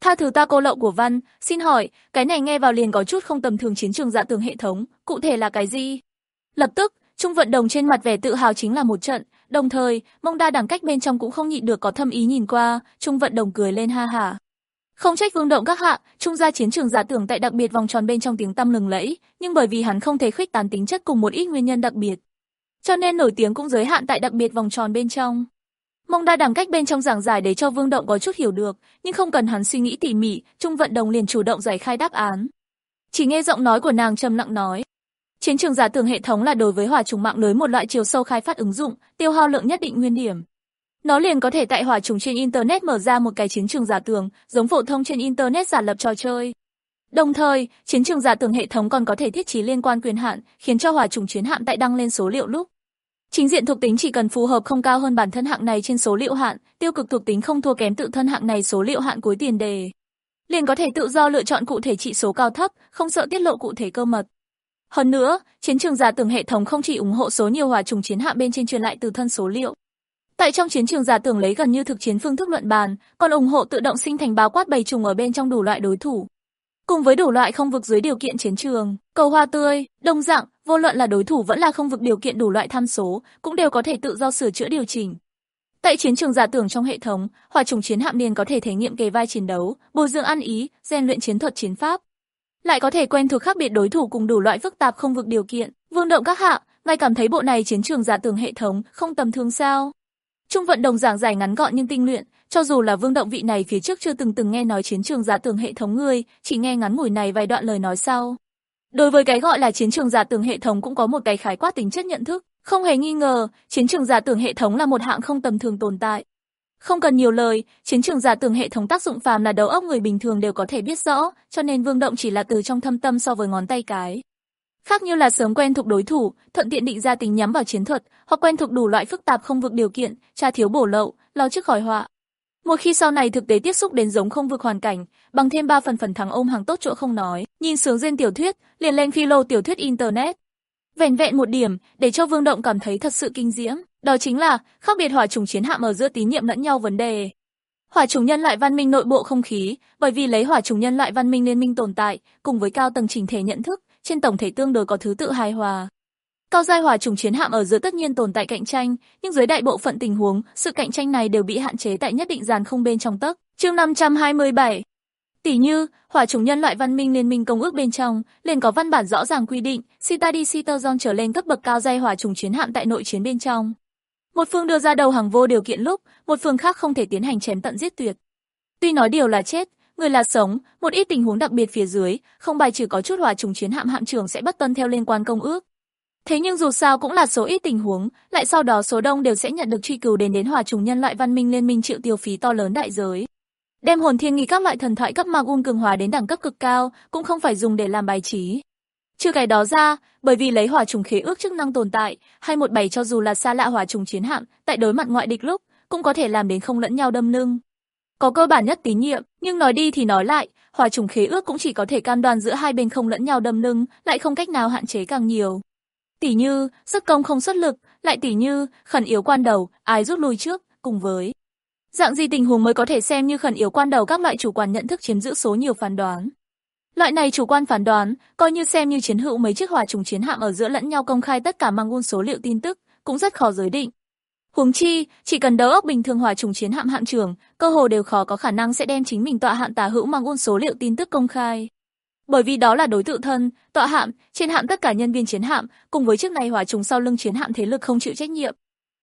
Tha thứ ta cô lậu của Văn, xin hỏi, cái này nghe vào liền có chút không tầm thường chiến trường dạ tường hệ thống, cụ thể là cái gì? Lập tức, Trung Vận Đồng trên mặt vẻ tự hào chính là một trận, đồng thời, Mông Đa Đẳng cách bên trong cũng không nhịn được có thâm ý nhìn qua, Trung Vận Đồng cười lên ha hả. Không trách Vương Động các hạ, Trung gia chiến trường dạ tường tại đặc biệt vòng tròn bên trong tiếng tăm lừng lẫy, nhưng bởi vì hắn không thể khuếch tán tính chất cùng một ít nguyên nhân đặc biệt, cho nên nổi tiếng cũng giới hạn tại đặc biệt vòng tròn bên trong. Mông Đa Đẳng cách bên trong giảng giải để cho Vương Động có chút hiểu được, nhưng không cần hắn suy nghĩ tỉ mỉ, Trung Vận Đồng liền chủ động giải khai đáp án. Chỉ nghe giọng nói của nàng trầm lặng nói: chiến trường giả tưởng hệ thống là đối với hỏa trùng mạng lưới một loại chiều sâu khai phát ứng dụng, tiêu hao lượng nhất định nguyên điểm. Nó liền có thể tại hỏa trùng trên internet mở ra một cái chiến trường giả tưởng, giống phổ thông trên internet giả lập trò chơi. Đồng thời, chiến trường giả tưởng hệ thống còn có thể thiết trí liên quan quyền hạn, khiến cho hỏa trùng chiến hạm tại đăng lên số liệu lúc chính diện thuộc tính chỉ cần phù hợp không cao hơn bản thân hạng này trên số liệu hạn, tiêu cực thuộc tính không thua kém tự thân hạng này số liệu hạn cuối tiền đề, liền có thể tự do lựa chọn cụ thể trị số cao thấp, không sợ tiết lộ cụ thể cơ mật. Hơn nữa, chiến trường giả tưởng hệ thống không chỉ ủng hộ số nhiều hỏa trùng chiến hạm bên trên truyền lại từ thân số liệu. Tại trong chiến trường giả tưởng lấy gần như thực chiến phương thức luận bàn, còn ủng hộ tự động sinh thành báo quát bầy trùng ở bên trong đủ loại đối thủ. Cùng với đủ loại không vực dưới điều kiện chiến trường, cầu hoa tươi, đồng dạng, vô luận là đối thủ vẫn là không vực điều kiện đủ loại tham số, cũng đều có thể tự do sửa chữa điều chỉnh. Tại chiến trường giả tưởng trong hệ thống, hỏa trùng chiến hạm liền có thể thể nghiệm kề vai chiến đấu, bồi dưỡng ăn ý, rèn luyện chiến thuật chiến pháp. Lại có thể quen thuộc khác biệt đối thủ cùng đủ loại phức tạp không vực điều kiện. Vương Động các hạ, ngài cảm thấy bộ này chiến trường giả tưởng hệ thống không tầm thường sao? Trung Vận Đồng giảng giải ngắn gọn nhưng tinh luyện, cho dù là Vương Động vị này phía trước chưa từng nghe nói chiến trường giả tưởng hệ thống người, chỉ nghe ngắn ngủi này vài đoạn lời nói sau. Đối với cái gọi là chiến trường giả tưởng hệ thống cũng có một cái khái quát tính chất nhận thức, không hề nghi ngờ, chiến trường giả tưởng hệ thống là một hạng không tầm thường tồn tại. Không cần nhiều lời, chiến trường giả tưởng hệ thống tác dụng phàm là đầu óc người bình thường đều có thể biết rõ, cho nên Vương Động chỉ là từ trong thâm tâm so với ngón tay cái. Khác như là sớm quen thuộc đối thủ, thuận tiện định ra tính nhắm vào chiến thuật, hoặc quen thuộc đủ loại phức tạp không vực điều kiện, tra thiếu bổ lậu, lo trước khỏi họa. Một khi sau này thực tế tiếp xúc đến giống không vực hoàn cảnh, bằng thêm 3 phần thắng ôm hàng tốt chỗ không nói, nhìn sướng gen tiểu thuyết, liền lên philo tiểu thuyết internet. Vẻn vẹn một điểm, để cho Vương Động cảm thấy thật sự kinh diễm, đó chính là khác biệt hỏa trùng chiến hạm ở giữa tín nhiệm lẫn nhau vấn đề. Hỏa trùng nhân loại văn minh nội bộ không khí, bởi vì lấy hỏa trùng nhân loại văn minh liên minh tồn tại, cùng với cao tầng chỉnh thể nhận thức, trên tổng thể tương đối có thứ tự hài hòa. Cao giai hỏa trùng chiến hạm ở giữa tất nhiên tồn tại cạnh tranh, nhưng dưới đại bộ phận tình huống, sự cạnh tranh này đều bị hạn chế tại nhất định dàn không bên trong tấc. Chương 527. Tỷ như, hỏa trùng nhân loại văn minh liên minh công ước bên trong, liền có văn bản rõ ràng quy định, Citadel Citazon trở lên cấp bậc cao giai hỏa trùng chiến hạm tại nội chiến bên trong. Một phương đưa ra đầu hàng vô điều kiện lúc, một phương khác không thể tiến hành chém tận giết tuyệt. Tuy nói điều là chết, người là sống, một ít tình huống đặc biệt phía dưới, không bài trừ có chút hỏa trùng chiến hạm hạm trưởng sẽ bất tuân theo liên quan công ước. Thế nhưng dù sao cũng là số ít tình huống, lại sau đó số đông đều sẽ nhận được truy cứu đến hỏa trùng nhân loại văn minh liên minh chịu tiêu phí to lớn đại giới. Đem hồn thiên nghi các loại thần thoại cấp Magun cường hóa đến đẳng cấp cực cao, cũng không phải dùng để làm bài trí. Trừ cái đó ra, bởi vì lấy hỏa trùng khế ước chức năng tồn tại, hay một bầy cho dù là xa lạ hỏa trùng chiến hạm, tại đối mặt ngoại địch lúc, cũng có thể làm đến không lẫn nhau đâm lưng. Có cơ bản nhất tín nhiệm, nhưng nói đi thì nói lại, hỏa trùng khế ước cũng chỉ có thể cam đoan giữa hai bên không lẫn nhau đâm lưng, lại không cách nào hạn chế càng nhiều. Tỉ như, sức công không xuất lực, lại tỉ như, khẩn yếu quan đầu, ai rút lui trước, cùng với dạng gì tình huống mới có thể xem như khẩn yếu quan đầu các loại chủ quan nhận thức chiếm giữ số nhiều phán đoán. Loại này chủ quan phán đoán, coi như xem như chiến hữu mấy chiếc hỏa trùng chiến hạm ở giữa lẫn nhau công khai tất cả Magun số liệu tin tức, cũng rất khó giới định. Huống chi, chỉ cần đầu óc bình thường hỏa trùng chiến hạm hạm trưởng, cơ hồ đều khó có khả năng sẽ đem chính mình tọa hạm tả hữu Magun số liệu tin tức công khai. Bởi vì đó là đối tự thân, tọa hạm, trên hạm tất cả nhân viên chiến hạm, cùng với chiếc này hỏa trùng sau lưng chiến hạm thế lực không chịu trách nhiệm.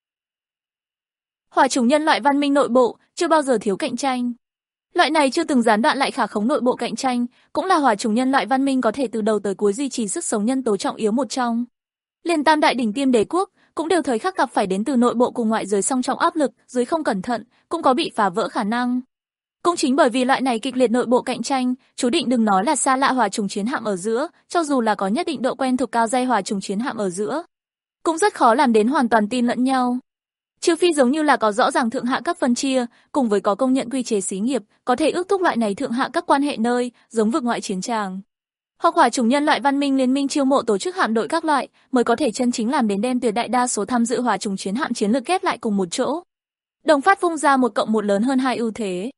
Hỏa trùng nhân loại văn minh nội bộ, chưa bao giờ thiếu cạnh tranh. Loại này chưa từng gián đoạn lại khả khống nội bộ cạnh tranh, cũng là hỏa trùng nhân loại văn minh có thể từ đầu tới cuối duy trì sức sống nhân tố trọng yếu một trong. Liền tam đại đỉnh tiêm đế quốc, cũng đều thời khắc gặp phải đến từ nội bộ cùng ngoại giới song trọng áp lực, dưới không cẩn thận, cũng có bị phá vỡ khả năng. Cũng chính bởi vì loại này kịch liệt nội bộ cạnh tranh, chú định đừng nói là xa lạ hỏa trùng chiến hạm ở giữa, cho dù là có nhất định độ quen thuộc cao giai hỏa trùng chiến hạm ở giữa, cũng rất khó làm đến hoàn toàn tin lẫn nhau. Trừ phi giống như là có rõ ràng thượng hạ cấp phân chia, cùng với có công nhận quy chế xí nghiệp, có thể ước thúc loại này thượng hạ cấp quan hệ nơi, giống vực ngoại chiến tràng. Hoặc hỏa trùng nhân loại văn minh liên minh chiêu mộ tổ chức hạm đội các loại, mới có thể chân chính làm đến đem tuyệt đại đa số tham dự hỏa trùng chiến hạm chiến lược ghép lại cùng một chỗ. Đồng phát vung ra 1+1 lớn hơn 2 ưu thế.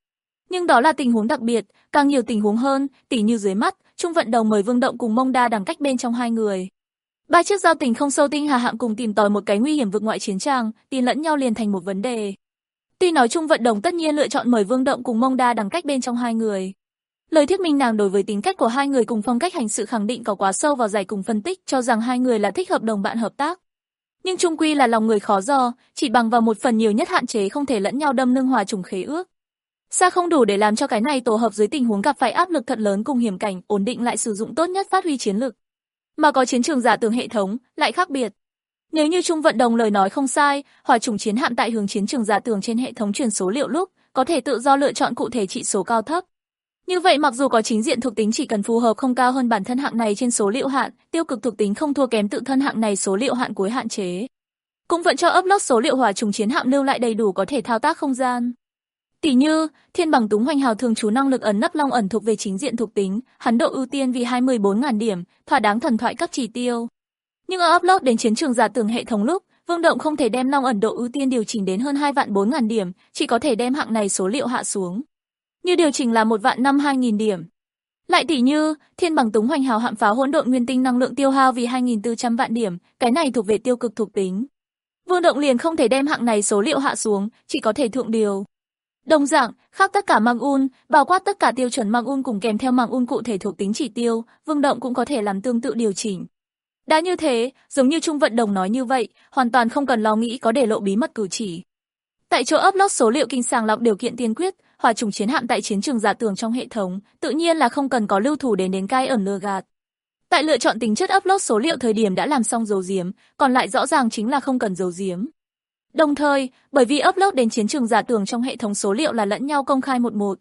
Nhưng đó là tình huống đặc biệt, càng nhiều tình huống hơn, tỉ như dưới mắt, Trung Vận Đồng mời Vương Động cùng Mông Đa đằng cách bên trong hai người. Ba chiếc giao tình không sâu tinh hà hạm cùng tìm tòi một cái nguy hiểm vực ngoại chiến tràng, tin lẫn nhau liền thành một vấn đề. Tuy nói Trung Vận Đồng tất nhiên lựa chọn mời Vương Động cùng Mông Đa đằng cách bên trong hai người. Lời thuyết minh nàng đối với tính cách của hai người cùng phong cách hành sự khẳng định có quá sâu vào giải cùng phân tích, cho rằng hai người là thích hợp đồng bạn hợp tác. Nhưng chung quy là lòng người khó dò, chỉ bằng vào một phần nhiều nhất hạn chế không thể lẫn nhau đâm nương hòa trùng khế ước. Xa không đủ để làm cho cái này tổ hợp dưới tình huống gặp phải áp lực thật lớn cùng hiểm cảnh, ổn định lại sử dụng tốt nhất phát huy chiến lực. Mà có chiến trường giả tưởng hệ thống, lại khác biệt. Nếu như Trung Vận Đồng lời nói không sai, hỏa chủng chiến hạm tại hướng chiến trường giả tưởng trên hệ thống truyền số liệu lúc, có thể tự do lựa chọn cụ thể trị số cao thấp. Như vậy mặc dù có chính diện thuộc tính chỉ cần phù hợp không cao hơn bản thân hạng này trên số liệu hạn, tiêu cực thuộc tính không thua kém tự thân hạng này số liệu hạn cuối hạn chế. Cũng vẫn cho upload số liệu hỏa chủng chiến hạm lưu lại đầy đủ có thể thao tác không gian. Tỷ như, Thiên Bằng Túng Hoành Hào thường trú năng lực ẩn nấp long ẩn thuộc về chính diện thuộc tính, hắn độ ưu tiên vì 24.000 điểm, thỏa đáng thần thoại cấp chỉ tiêu. Nhưng ở upload đến chiến trường giả tưởng hệ thống lúc, Vương Động không thể đem long ẩn độ ưu tiên điều chỉnh đến hơn 2.400.000 điểm, chỉ có thể đem hạng này số liệu hạ xuống. Như điều chỉnh là 1.52.000 điểm. Lại tỷ như, Thiên Bằng Túng Hoành Hào hạm pháo hỗn độn nguyên tinh năng lượng tiêu hao vì 2.400 vạn điểm, cái này thuộc về tiêu cực thuộc tính. Vương Động liền không thể đem hạng này số liệu hạ xuống, chỉ có thể thượng điều. Đồng dạng, khác tất cả mang un, bao quát tất cả tiêu chuẩn mang un cùng kèm theo mang un cụ thể thuộc tính chỉ tiêu, Vương Động cũng có thể làm tương tự điều chỉnh. Đã như thế, giống như Trung Vận Đồng nói như vậy, hoàn toàn không cần lo nghĩ có để lộ bí mật cử chỉ. Tại chỗ upload số liệu kinh sàng lọc điều kiện tiên quyết, hỏa chủng chiến hạm tại chiến trường giả tưởng trong hệ thống, tự nhiên là không cần có lưu thủ đến cai ẩn lừa gạt. Tại lựa chọn tính chất upload số liệu thời điểm đã làm xong giấu giếm, còn lại rõ ràng chính là không cần giấu giếm. Đồng thời, bởi vì upload đến chiến trường giả tưởng trong hệ thống số liệu là lẫn nhau công khai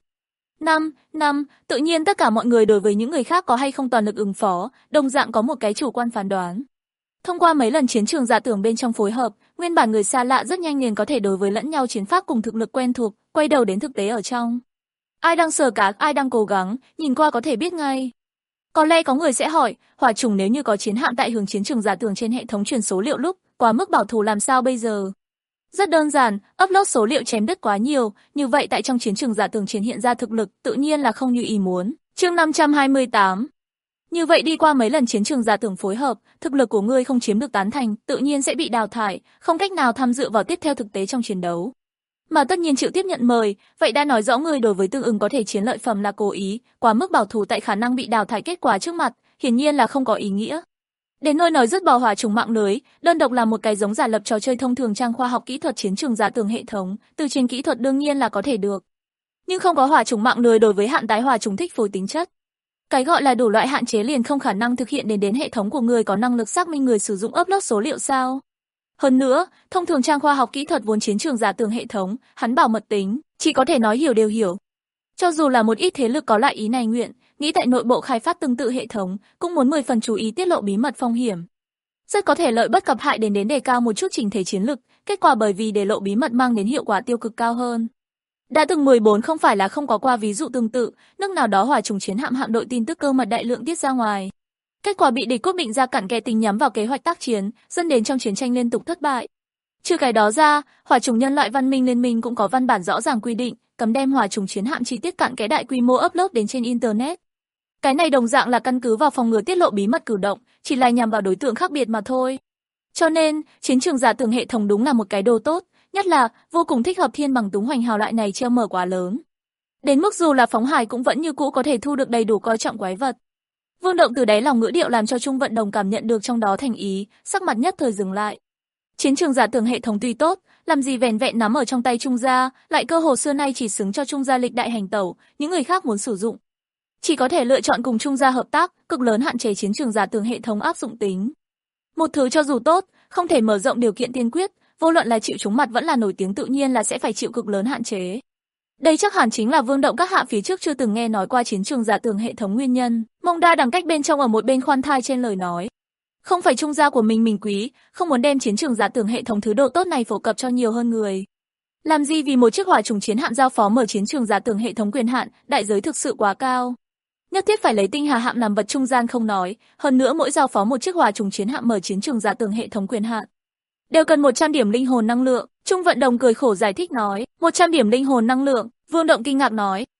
11. Tự nhiên tất cả mọi người đối với những người khác có hay không toàn lực ứng phó, đồng dạng có một cái chủ quan phán đoán. Thông qua mấy lần chiến trường giả tưởng bên trong phối hợp, nguyên bản người xa lạ rất nhanh liền có thể đối với lẫn nhau chiến pháp cùng thực lực quen thuộc, quay đầu đến thực tế ở trong. Ai đang sờ cá, ai đang cố gắng, nhìn qua có thể biết ngay. Có lẽ có người sẽ hỏi, hỏa chủng nếu như có chiến hạm tại hướng chiến trường giả tưởng trên hệ thống truyền số liệu lúc, quá mức bảo thủ làm sao bây giờ? Rất đơn giản, upload số liệu chém đứt quá nhiều, như vậy tại trong chiến trường giả tưởng triển hiện ra thực lực, tự nhiên là không như ý muốn. Chương 528. Như vậy đi qua mấy lần chiến trường giả tưởng phối hợp, thực lực của ngươi không chiếm được tán thành, tự nhiên sẽ bị đào thải, không cách nào tham dự vào tiếp theo thực tế trong chiến đấu. Mà tất nhiên chịu tiếp nhận mời, vậy đã nói rõ ngươi đối với tương ứng có thể chiến lợi phẩm là cố ý, quá mức bảo thủ tại khả năng bị đào thải kết quả trước mặt, hiển nhiên là không có ý nghĩa. Đến nỗi nói dứt bỏ hỏa trùng mạng lưới, đơn độc là một cái giống giả lập trò chơi thông thường trang khoa học kỹ thuật chiến trường giả tưởng hệ thống, từ trên kỹ thuật đương nhiên là có thể được. Nhưng không có hỏa trùng mạng lưới đối với hạn tái hỏa trùng thích phối tính chất. Cái gọi là đủ loại hạn chế liền không khả năng thực hiện đến hệ thống của người có năng lực xác minh người sử dụng upload số liệu sao? Hơn nữa, thông thường trang khoa học kỹ thuật vốn chiến trường giả tưởng hệ thống, hắn bảo mật tính, chỉ có thể nói hiểu đều hiểu. Cho dù là một ít thế lực có lại ý này nguyện, nghĩ tại nội bộ khai phát tương tự hệ thống, cũng muốn 10 phần chú ý tiết lộ bí mật phong hiểm. Rất có thể lợi bất cập hại đến đề cao một chút chỉnh thể chiến lực, kết quả bởi vì để lộ bí mật mang đến hiệu quả tiêu cực cao hơn. Đã từng 14 không phải là không có qua ví dụ tương tự, nước nào đó hỏa trùng chiến hạm hạm đội tin tức cơ mật đại lượng tiết ra ngoài. Kết quả bị địch quyết định ra cặn kẽ tính nhắm vào kế hoạch tác chiến, dẫn đến trong chiến tranh liên tục thất bại. Trừ cái đó ra, hỏa trùng nhân loại văn minh liên minh cũng có văn bản rõ ràng quy định, cấm đem hỏa trùng chiến hạm chi tiết cặn kẽ đại quy mô upload đến trên internet. Cái này đồng dạng là căn cứ vào phòng ngừa tiết lộ bí mật cử động, chỉ là nhằm vào đối tượng khác biệt mà thôi. Cho nên, chiến trường giả tưởng hệ thống đúng là một cái đồ tốt, nhất là vô cùng thích hợp Thiên Bằng Túng Hoành Hào loại này treo mở quá lớn. Đến mức dù là phóng hải cũng vẫn như cũ có thể thu được đầy đủ coi trọng quái vật. Vương Động từ đáy lòng ngữ điệu làm cho Trung Vận Đồng cảm nhận được trong đó thành ý, sắc mặt nhất thời dừng lại. Chiến trường giả tưởng hệ thống tuy tốt, làm gì vẻn vẹn nắm ở trong tay Trung gia, lại cơ hồ xưa nay chỉ xứng cho Trung gia lịch đại hành tẩu, những người khác muốn sử dụng chỉ có thể lựa chọn cùng Trung gia hợp tác, cực lớn hạn chế chiến trường giả tưởng hệ thống áp dụng tính. Một thứ cho dù tốt, không thể mở rộng điều kiện tiên quyết, vô luận là chịu trúng mặt vẫn là nổi tiếng tự nhiên là sẽ phải chịu cực lớn hạn chế. Đây chắc hẳn chính là Vương Động các hạ phía trước chưa từng nghe nói qua chiến trường giả tưởng hệ thống nguyên nhân. Mông Đa đằng cách bên trong ở một bên khoan thai trên lời nói. Không phải Trung gia của mình quý, không muốn đem chiến trường giả tưởng hệ thống thứ độ tốt này phổ cập cho nhiều hơn người. Làm gì vì một chiếc hỏa trùng chiến hạm giao phó mở chiến trường giả tưởng hệ thống quyền hạn, đại giới thực sự quá cao. Nhất thiết phải lấy tinh hà hạm làm vật trung gian không nói, hơn nữa mỗi giao phó một chiếc hỏa trùng chiến hạm mở chiến trường giả tưởng hệ thống quyền hạn đều cần 100 điểm linh hồn năng lượng. Trung Vận Đồng cười khổ giải thích nói, 100 điểm linh hồn năng lượng. Vương Động kinh ngạc nói,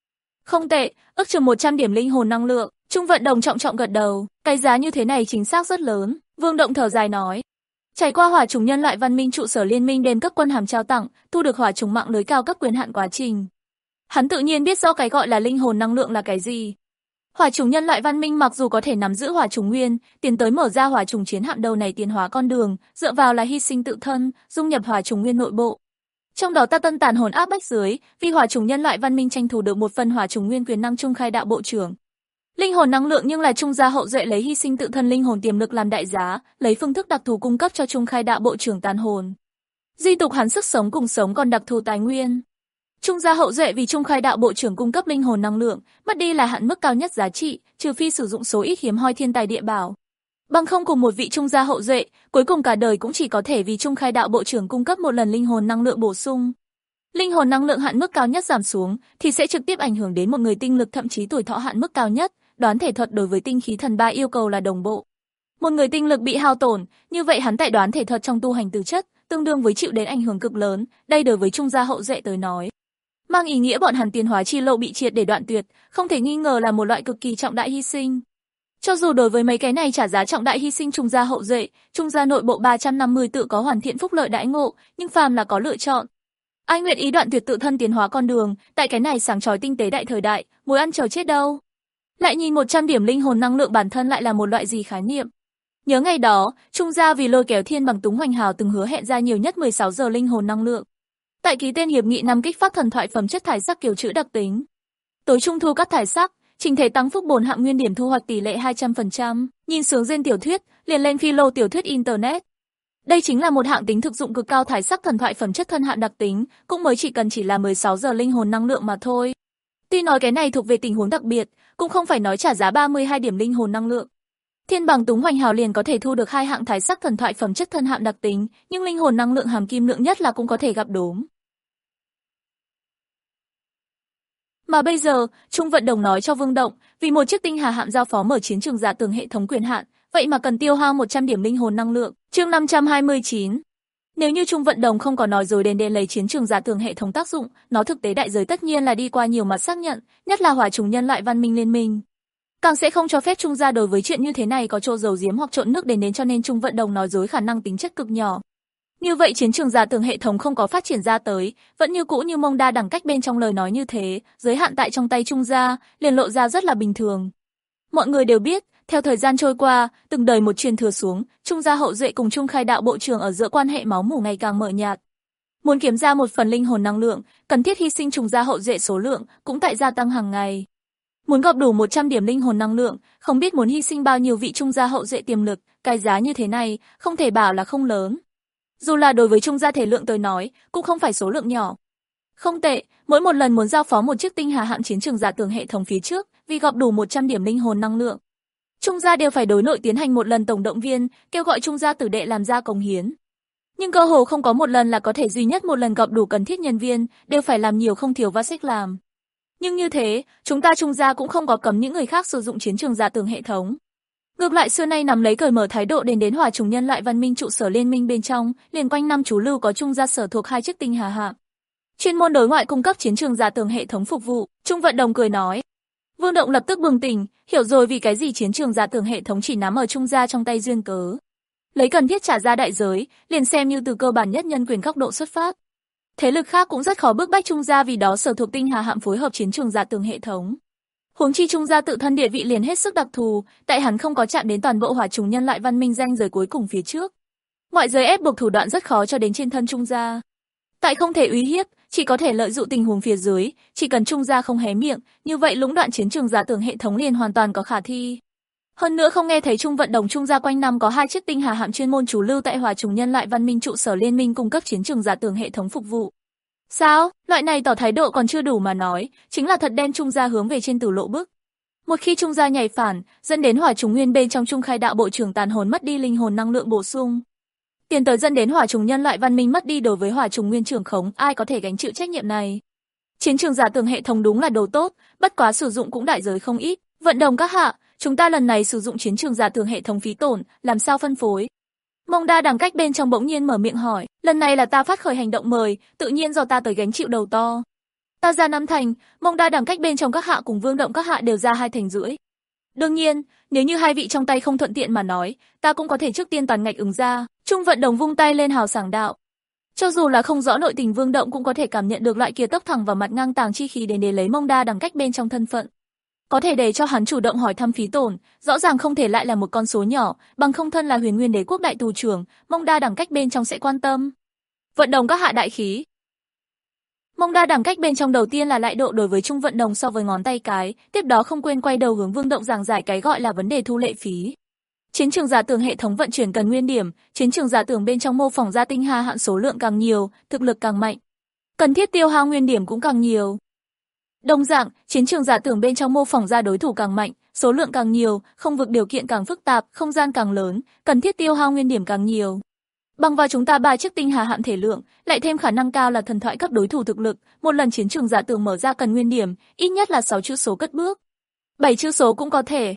Không tệ, ước chừng 100 điểm linh hồn năng lượng. Trung Vận Đồng trọng trọng gật đầu, cái giá như thế này chính xác rất lớn. Vương Động thở dài nói. Trải qua hỏa chủng nhân loại văn minh trụ sở liên minh đêm cấp quân hàm trao tặng, thu được hỏa chủng mạng lưới cao cấp quyền hạn quá trình. Hắn tự nhiên biết rõ cái gọi là linh hồn năng lượng là cái gì. Hỏa chủng nhân loại văn minh mặc dù có thể nắm giữ hỏa chủng nguyên, tiến tới mở ra hỏa chủng chiến hạm đầu này tiến hóa con đường, dựa vào là hy sinh tự thân, dung nhập hỏa chủng nguyên nội bộ. Trong đó ta tân tàn hồn áp bách dưới, vì hỏa chủng nhân loại văn minh tranh thủ được một phần hỏa chủng nguyên quyền năng trung khai đạo bộ trưởng. Linh hồn năng lượng nhưng là Trung gia hậu duệ lấy hy sinh tự thân linh hồn tiềm lực làm đại giá, lấy phương thức đặc thù cung cấp cho Trung khai đạo bộ trưởng tàn hồn. Duy tục hắn sức sống cùng sống còn đặc thù tài nguyên. Trung gia hậu duệ vì Trung khai đạo bộ trưởng cung cấp linh hồn năng lượng, mất đi là hạn mức cao nhất giá trị, trừ phi sử dụng số ít hiếm hoi thiên tài địa bảo. Bằng không cùng một vị Trung gia hậu duệ, cuối cùng cả đời cũng chỉ có thể vì Trung khai đạo bộ trưởng cung cấp một lần linh hồn năng lượng bổ sung. Linh hồn năng lượng hạn mức cao nhất giảm xuống thì sẽ trực tiếp ảnh hưởng đến một người tinh lực thậm chí tuổi thọ hạn mức cao nhất. Đoán thể thuật đối với tinh khí thần ba yêu cầu là đồng bộ. Một người tinh lực bị hao tổn, như vậy hắn tại đoán thể thuật trong tu hành tư chất, tương đương với chịu đến ảnh hưởng cực lớn, đây đối với Trung gia hậu duệ tới nói. Mang ý nghĩa bọn hắn tiến hóa chi lộ bị triệt để đoạn tuyệt, không thể nghi ngờ là một loại cực kỳ trọng đại hy sinh. Cho dù đối với mấy cái này trả giá trọng đại hy sinh Trung gia hậu duệ, Trung gia nội bộ 350 tự có hoàn thiện phúc lợi đãi ngộ, nhưng phàm là có lựa chọn. Ai nguyện ý đoạn tuyệt tự thân tiến hóa con đường, tại cái này sáng chói tinh tế đại thời đại, mối ăn chờ chết đâu. Lại nhìn 100 điểm linh hồn năng lượng bản thân lại là một loại gì khái niệm. Nhớ ngày đó, Trung gia vì lôi kéo Thiên Bằng Túng Hoành Hào từng hứa hẹn ra nhiều nhất 16 giờ linh hồn năng lượng. Tại ký tên hiệp nghị năm kích phát thần thoại phẩm chất thải sắc kiểu chữ đặc tính. Tối trung thu cắt thải sắc, trình thể tăng phúc bổn hạng nguyên điểm thu hoạch tỷ lệ 200%, nhìn sướng gen tiểu thuyết, liền lên phi lô tiểu thuyết internet. Đây chính là một hạng tính thực dụng cực cao thải sắc thần thoại phẩm chất thân hạng đặc tính, cũng mới chỉ là 16 giờ linh hồn năng lượng mà thôi. Tuy nói cái này thuộc về tình huống đặc biệt, cũng không phải nói trả giá 32 điểm linh hồn năng lượng. Thiên Bằng Túng Hoành Hào liền có thể thu được hai hạng thái sắc thần thoại phẩm chất thân hạng đặc tính, nhưng linh hồn năng lượng hàm kim lượng nhất là cũng có thể gặp đốm. Mà bây giờ, Trung Vận Đồng nói cho Vương Động, vì một chiếc tinh hà hạm giao phó mở chiến trường giả tưởng hệ thống quyền hạn, vậy mà cần tiêu hao 100 điểm linh hồn năng lượng. Chương 529. Nếu như Trung Vận Đồng không có nói dối đến lấy chiến trường giả tưởng hệ thống tác dụng, nó thực tế đại giới tất nhiên là đi qua nhiều mặt xác nhận, nhất là hỏa chủng nhân loại văn minh liên minh. Càng sẽ không cho phép Trung gia đối với chuyện như thế này có chỗ giấu giếm hoặc trộn nước đến cho nên Trung Vận Đồng nói dối khả năng tính chất cực nhỏ. Như vậy chiến trường giả tưởng hệ thống không có phát triển ra tới, vẫn như cũ như mông đa đẳng cách bên trong lời nói như thế, giới hạn tại trong tay Trung gia, liền lộ ra rất là bình thường. Mọi người đều biết, theo thời gian trôi qua, từng đời một truyền thừa xuống, Trung gia hậu duệ cùng Trung khai đạo bộ trưởng ở giữa quan hệ máu mủ ngày càng mờ nhạt. Muốn kiếm ra một phần linh hồn năng lượng, cần thiết hy sinh Trung gia hậu duệ số lượng cũng tại gia tăng hàng ngày. Muốn gọp đủ 100 điểm linh hồn năng lượng, không biết muốn hy sinh bao nhiêu vị Trung gia hậu duệ tiềm lực, cái giá như thế này, không thể bảo là không lớn. Dù là đối với Trung gia thể lượng tới nói, cũng không phải số lượng nhỏ. Không tệ, mỗi một lần muốn giao phó một chiếc tinh hà hạm chiến trường giả tưởng hệ thống phía trước, vì gọp đủ 100 điểm linh hồn năng lượng, Trung gia đều phải đối nội tiến hành một lần tổng động viên, kêu gọi Trung gia tử đệ làm ra cống hiến. Nhưng cơ hồ không có một lần là có thể duy nhất một lần gọp đủ cần thiết nhân viên, đều phải làm nhiều không thiếu và sách làm. Nhưng như thế, chúng ta Trung gia cũng không có cấm những người khác sử dụng chiến trường giả tưởng hệ thống. Ngược lại xưa nay nắm lấy cởi mở thái độ đến hỏa chủng nhân loại văn minh trụ sở liên minh bên trong, liền quanh năm chú lưu có Trung gia sở thuộc 2 chiếc tinh hà hạm. Chuyên môn đối ngoại cung cấp chiến trường giả tưởng hệ thống phục vụ, Trung Vận Đồng cười nói. Vương Động lập tức bừng tỉnh, hiểu rồi vì cái gì chiến trường giả tưởng hệ thống chỉ nắm ở Trung gia trong tay duyên cớ. Lấy cần thiết trả ra đại giới, liền xem như từ cơ bản nhất nhân quyền góc độ xuất phát. Thế lực khác cũng rất khó bức bách Trung gia vì đó sở thuộc tinh hà hạm phối hợp chiến trường giả tưởng hệ thống. Huống chi Trung gia tự thân địa vị liền hết sức đặc thù, tại hắn không có chạm đến toàn bộ hỏa chủng nhân loại văn minh ranh giới cuối cùng phía trước. Ngoại giới ép buộc thủ đoạn rất khó cho đến trên thân Trung gia. Tại không thể uy hiếp, chỉ có thể lợi dụng tình huống phía dưới, chỉ cần Trung gia không hé miệng, như vậy lũng đoạn chiến trường giả tưởng hệ thống liền hoàn toàn có khả thi. Hơn nữa không nghe thấy Trung Vận Đồng Trung gia quanh năm có 2 chiếc tinh hà hạm chuyên môn trú lưu tại hỏa chủng nhân loại văn minh trụ sở liên minh cung cấp chiến trường giả tưởng hệ thống phục vụ. Sao? Loại này tỏ thái độ còn chưa đủ mà nói, chính là thật đem Trung gia hướng về trên tử lộ bức. Một khi Trung gia nhảy phản, dẫn đến hỏa chủng nguyên bên trong Trung khai đạo bộ trưởng tàn hồn mất đi linh hồn năng lượng bổ sung, tiến tới dẫn đến hỏa chủng nhân loại văn minh mất đi đối với hỏa chủng nguyên trưởng khống, ai có thể gánh chịu trách nhiệm này? Chiến trường giả tưởng hệ thống đúng là đồ tốt, bất quá sử dụng cũng đại giới không ít. Vận Đồng các hạ, chúng ta lần này sử dụng chiến trường giả tưởng hệ thống phí tổn, làm sao phân phối? Mông đa đằng cách bên trong bỗng nhiên mở miệng hỏi, lần này là ta phát khởi hành động mời, tự nhiên do ta tới gánh chịu đầu to. Ta ra 5 thành, Mông Đa đẳng cách bên trong các hạ cùng Vương Động các hạ đều ra 2 thành rưỡi. Đương nhiên, nếu như hai vị trong tay không thuận tiện mà nói, ta cũng có thể trước tiên toàn ngạch ứng ra. Trung Vận Đồng vung tay lên hào sảng đạo. Cho dù là không rõ nội tình Vương Động cũng có thể cảm nhận được loại kia tốc thẳng vào mặt ngang tàng chi khí đến để lấy Mông Đa đẳng cách bên trong thân phận. Có thể để cho hắn chủ động hỏi thăm phí tổn, rõ ràng không thể lại là một con số nhỏ, bằng không thân là Huyền Nguyên Đế quốc đại tù trưởng, Mông Đa đẳng cách bên trong sẽ quan tâm. Vận Đồng các hạ đại khí. Mông Đa đẳng cách bên trong đầu tiên là lại độ đối với Trung Vận Đồng so với ngón tay cái, tiếp đó không quên quay đầu hướng Vương Động giảng giải cái gọi là vấn đề thu lệ phí. Chiến trường giả tưởng hệ thống vận chuyển cần nguyên điểm, chiến trường giả tưởng bên trong mô phỏng ra tinh hà hạn số lượng càng nhiều, thực lực càng mạnh. Cần thiết tiêu hao nguyên điểm cũng càng nhiều. Đồng dạng, chiến trường giả tưởng bên trong mô phỏng ra đối thủ càng mạnh, số lượng càng nhiều, không vực điều kiện càng phức tạp, không gian càng lớn, cần thiết tiêu hao nguyên điểm càng nhiều. Bằng vào chúng ta 3 chiếc tinh hà hạn thể lượng, lại thêm khả năng cao là thần thoại cấp đối thủ thực lực, một lần chiến trường giả tưởng mở ra cần nguyên điểm, ít nhất là 6 chữ số cất bước. 7 chữ số cũng có thể.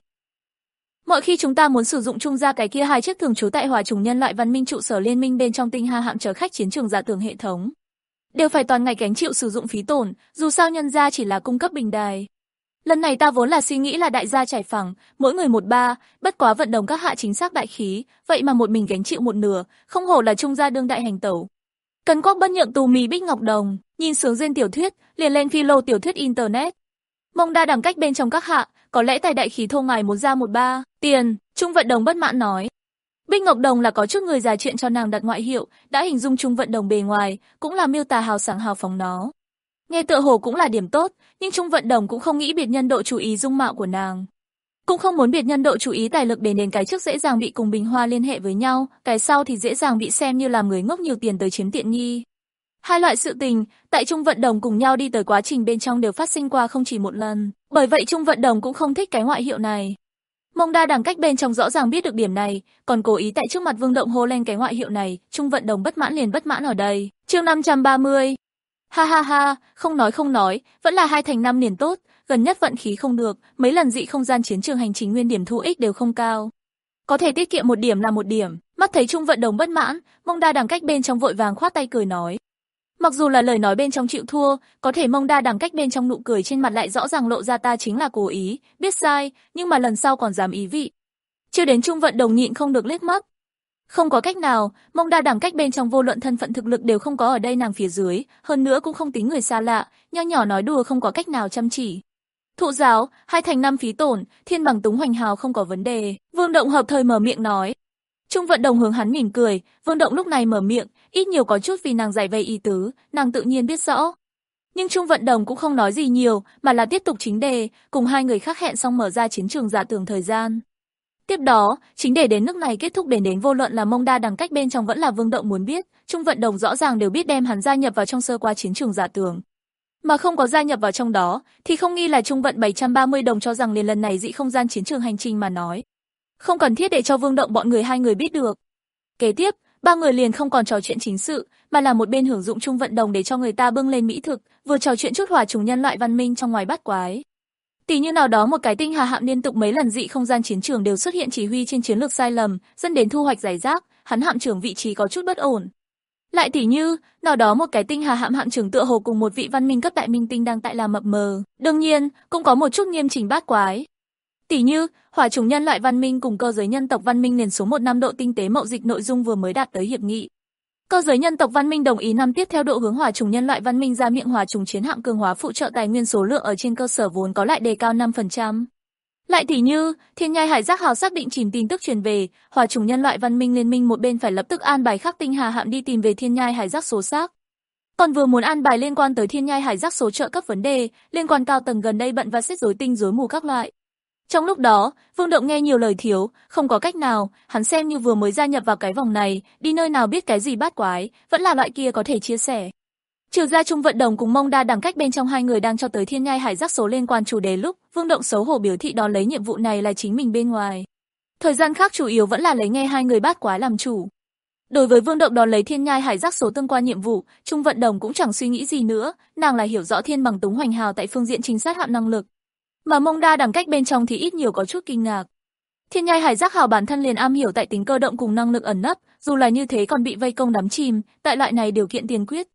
Mỗi khi chúng ta muốn sử dụng chung ra cái kia 2 chiếc thường trú tại Hỏa Trùng Nhân loại văn minh trụ sở liên minh bên trong tinh hà hạn chở khách chiến trường giả tưởng hệ thống, đều phải toàn ngày gánh chịu sử dụng phí tổn, dù sao nhân gia chỉ là cung cấp bình đài. Lần này ta vốn là suy nghĩ là đại gia trải phẳng, mỗi người 1/3, bất quá Vận Đồng các hạ chính xác đại khí, vậy mà một mình gánh chịu 1/2, không hổ là trung gia đương đại hành tẩu. Cần Quốc bất nhượng tù mì Bích Ngọc Đồng, nhìn sướng duyên tiểu thuyết, liền lên phi lô tiểu thuyết internet. Mông Đa đẳng cách bên trong các hạ, có lẽ tài đại khí thô ngài muốn ra 1/3, tiền, Trung Vận Đồng bất mãn nói. Bích Ngọc Đồng là có chút người già chuyện cho nàng đặt ngoại hiệu, đã hình dung Trung Vận Đồng bề ngoài, cũng là miêu tả hào sảng hào phóng nó. Nghe tựa hồ cũng là điểm tốt, nhưng Trung Vận Đồng cũng không nghĩ biệt nhân độ chú ý dung mạo của nàng. Cũng không muốn biệt nhân độ chú ý tài lực đến cái trước dễ dàng bị cùng Bình Hoa liên hệ với nhau, cái sau thì dễ dàng bị xem như làm người ngốc nhiều tiền tới chiếm tiện nghi. Hai loại sự tình, tại Trung Vận Đồng cùng nhau đi tới quá trình bên trong đều phát sinh qua không chỉ một lần, bởi vậy Trung Vận Đồng cũng không thích cái ngoại hiệu này. Mông Đa đẳng cách bên trong rõ ràng biết được điểm này, còn cố ý tại trước mặt Vương Động hô lên cái ngoại hiệu này, Trung Vận Đồng bất mãn liền bất mãn ở đây. Chương 530. Ha ha ha, không nói, vẫn là 2 thành 5 liền tốt, gần nhất vận khí không được, mấy lần dị không gian chiến trường hành trình nguyên điểm thu ích đều không cao. Có thể tiết kiệm 1 điểm là 1 điểm, mắt thấy Trung Vận Đồng bất mãn, Mông Đa đẳng cách bên trong vội vàng khoát tay cười nói. Mặc dù là lời nói bên trong chịu thua, có thể Mông Đa đẳng cách bên trong nụ cười trên mặt lại rõ ràng lộ ra ta chính là cố ý, biết sai, nhưng mà lần sau còn dám ý vị. Chưa đến Trung Vận Đồng nhịn không được liếc mắt. Không có cách nào, Mông Đa đẳng cách bên trong vô luận thân phận thực lực đều không có ở đây nàng phía dưới, hơn nữa cũng không tính người xa lạ, nho nhỏ nói đùa không có cách nào chăm chỉ. Thụ giáo, 2 thành 5 phí tổn, thiên bằng túng hoành hào không có vấn đề. Vương Động hợp thời mở miệng nói. Trung Vận Đồng hướng hắn mỉm cười, Vương Động lúc này mở miệng, ít nhiều có chút vì nàng giải vây ý tứ, nàng tự nhiên biết rõ. Nhưng Trung Vận Đồng cũng không nói gì nhiều, mà là tiếp tục chính đề, cùng hai người khác hẹn xong mở ra chiến trường giả tưởng thời gian. Tiếp đó, chính để đến nước này kết thúc đến vô luận là Mông Đa đẳng cách bên trong vẫn là Vương Động muốn biết, Trung Vận Đồng rõ ràng đều biết đem hắn gia nhập vào trong sơ qua chiến trường giả tưởng. Mà không có gia nhập vào trong đó, thì không nghi là Trung Vận 730 đồng cho rằng liền lần này dị không gian chiến trường hành trình mà nói. Không cần thiết để cho Vương Động bọn người hai người biết được. Kế tiếp, ba người liền không còn trò chuyện chính sự, mà là một bên hưởng dụng Trung Vận Đồng để cho người ta bưng lên mỹ thực, vừa trò chuyện chút hỏa trùng nhân loại văn minh trong ngoài bát quái. Tỷ như nào đó một cái tinh hà hạm liên tục mấy lần dị không gian chiến trường đều xuất hiện chỉ huy trên chiến lược sai lầm, dẫn đến thu hoạch rải rác, hắn hạm trưởng vị trí có chút bất ổn. Lại tỷ như, nào đó một cái tinh hà hạm hạm trưởng tựa hồ cùng một vị văn minh cấp đại minh tinh đang tại làm mập mờ, đương nhiên, cũng có một chút nghiêm chỉnh bát quái. Tỷ như, hỏa trùng nhân loại văn minh cùng cơ giới nhân tộc văn minh liền số 1 năm độ tinh tế mậu dịch nội dung vừa mới đạt tới hiệp nghị. Cơ giới nhân tộc văn minh đồng ý năm tiếp theo độ hướng hỏa trùng nhân loại văn minh ra miệng hỏa trùng chiến hạm cường hóa phụ trợ tài nguyên số lượng ở trên cơ sở vốn có lại đề cao 5%. Lại tỷ như, Thiên Nhai Hải Giác Hào xác định chìm tin tức truyền về, hỏa trùng nhân loại văn minh liên minh một bên phải lập tức an bài khắc tinh hà hạm đi tìm về Thiên Nhai Hải Giác số xác. Còn vừa muốn an bài liên quan tới Thiên Nhai Hải Giác số trợ cấp vấn đề, liên quan cao tầng gần đây bận và xếp rối tinh rối mù các loại. Trong lúc đó, Vương Động nghe nhiều lời thiếu, không có cách nào, hắn xem như vừa mới gia nhập vào cái vòng này, đi nơi nào biết cái gì bát quái, vẫn là loại kia có thể chia sẻ. Trừ ra Trung Vận Đồng cùng Mông Đa đẳng cách bên trong hai người đang cho tới Thiên Nhai Hải Giác số liên quan chủ đề lúc, Vương Động xấu hổ biểu thị đón lấy nhiệm vụ này là chính mình bên ngoài. Thời gian khác chủ yếu vẫn là lấy nghe hai người bát quái làm chủ. Đối với Vương Động đón lấy Thiên Nhai Hải Giác số tương quan nhiệm vụ, Trung Vận Đồng cũng chẳng suy nghĩ gì nữa, nàng là hiểu rõ thiên bằng túng hoành hào tại phương diện trinh sát hạm năng lực. Mà Mông Đa đẳng cách bên trong thì ít nhiều có chút kinh ngạc. Thiên Nhai Hải Giác Hào bản thân liền am hiểu tại tính cơ động cùng năng lực ẩn nấp, dù là như thế còn bị vây công đắm chìm, tại loại này điều kiện tiên quyết.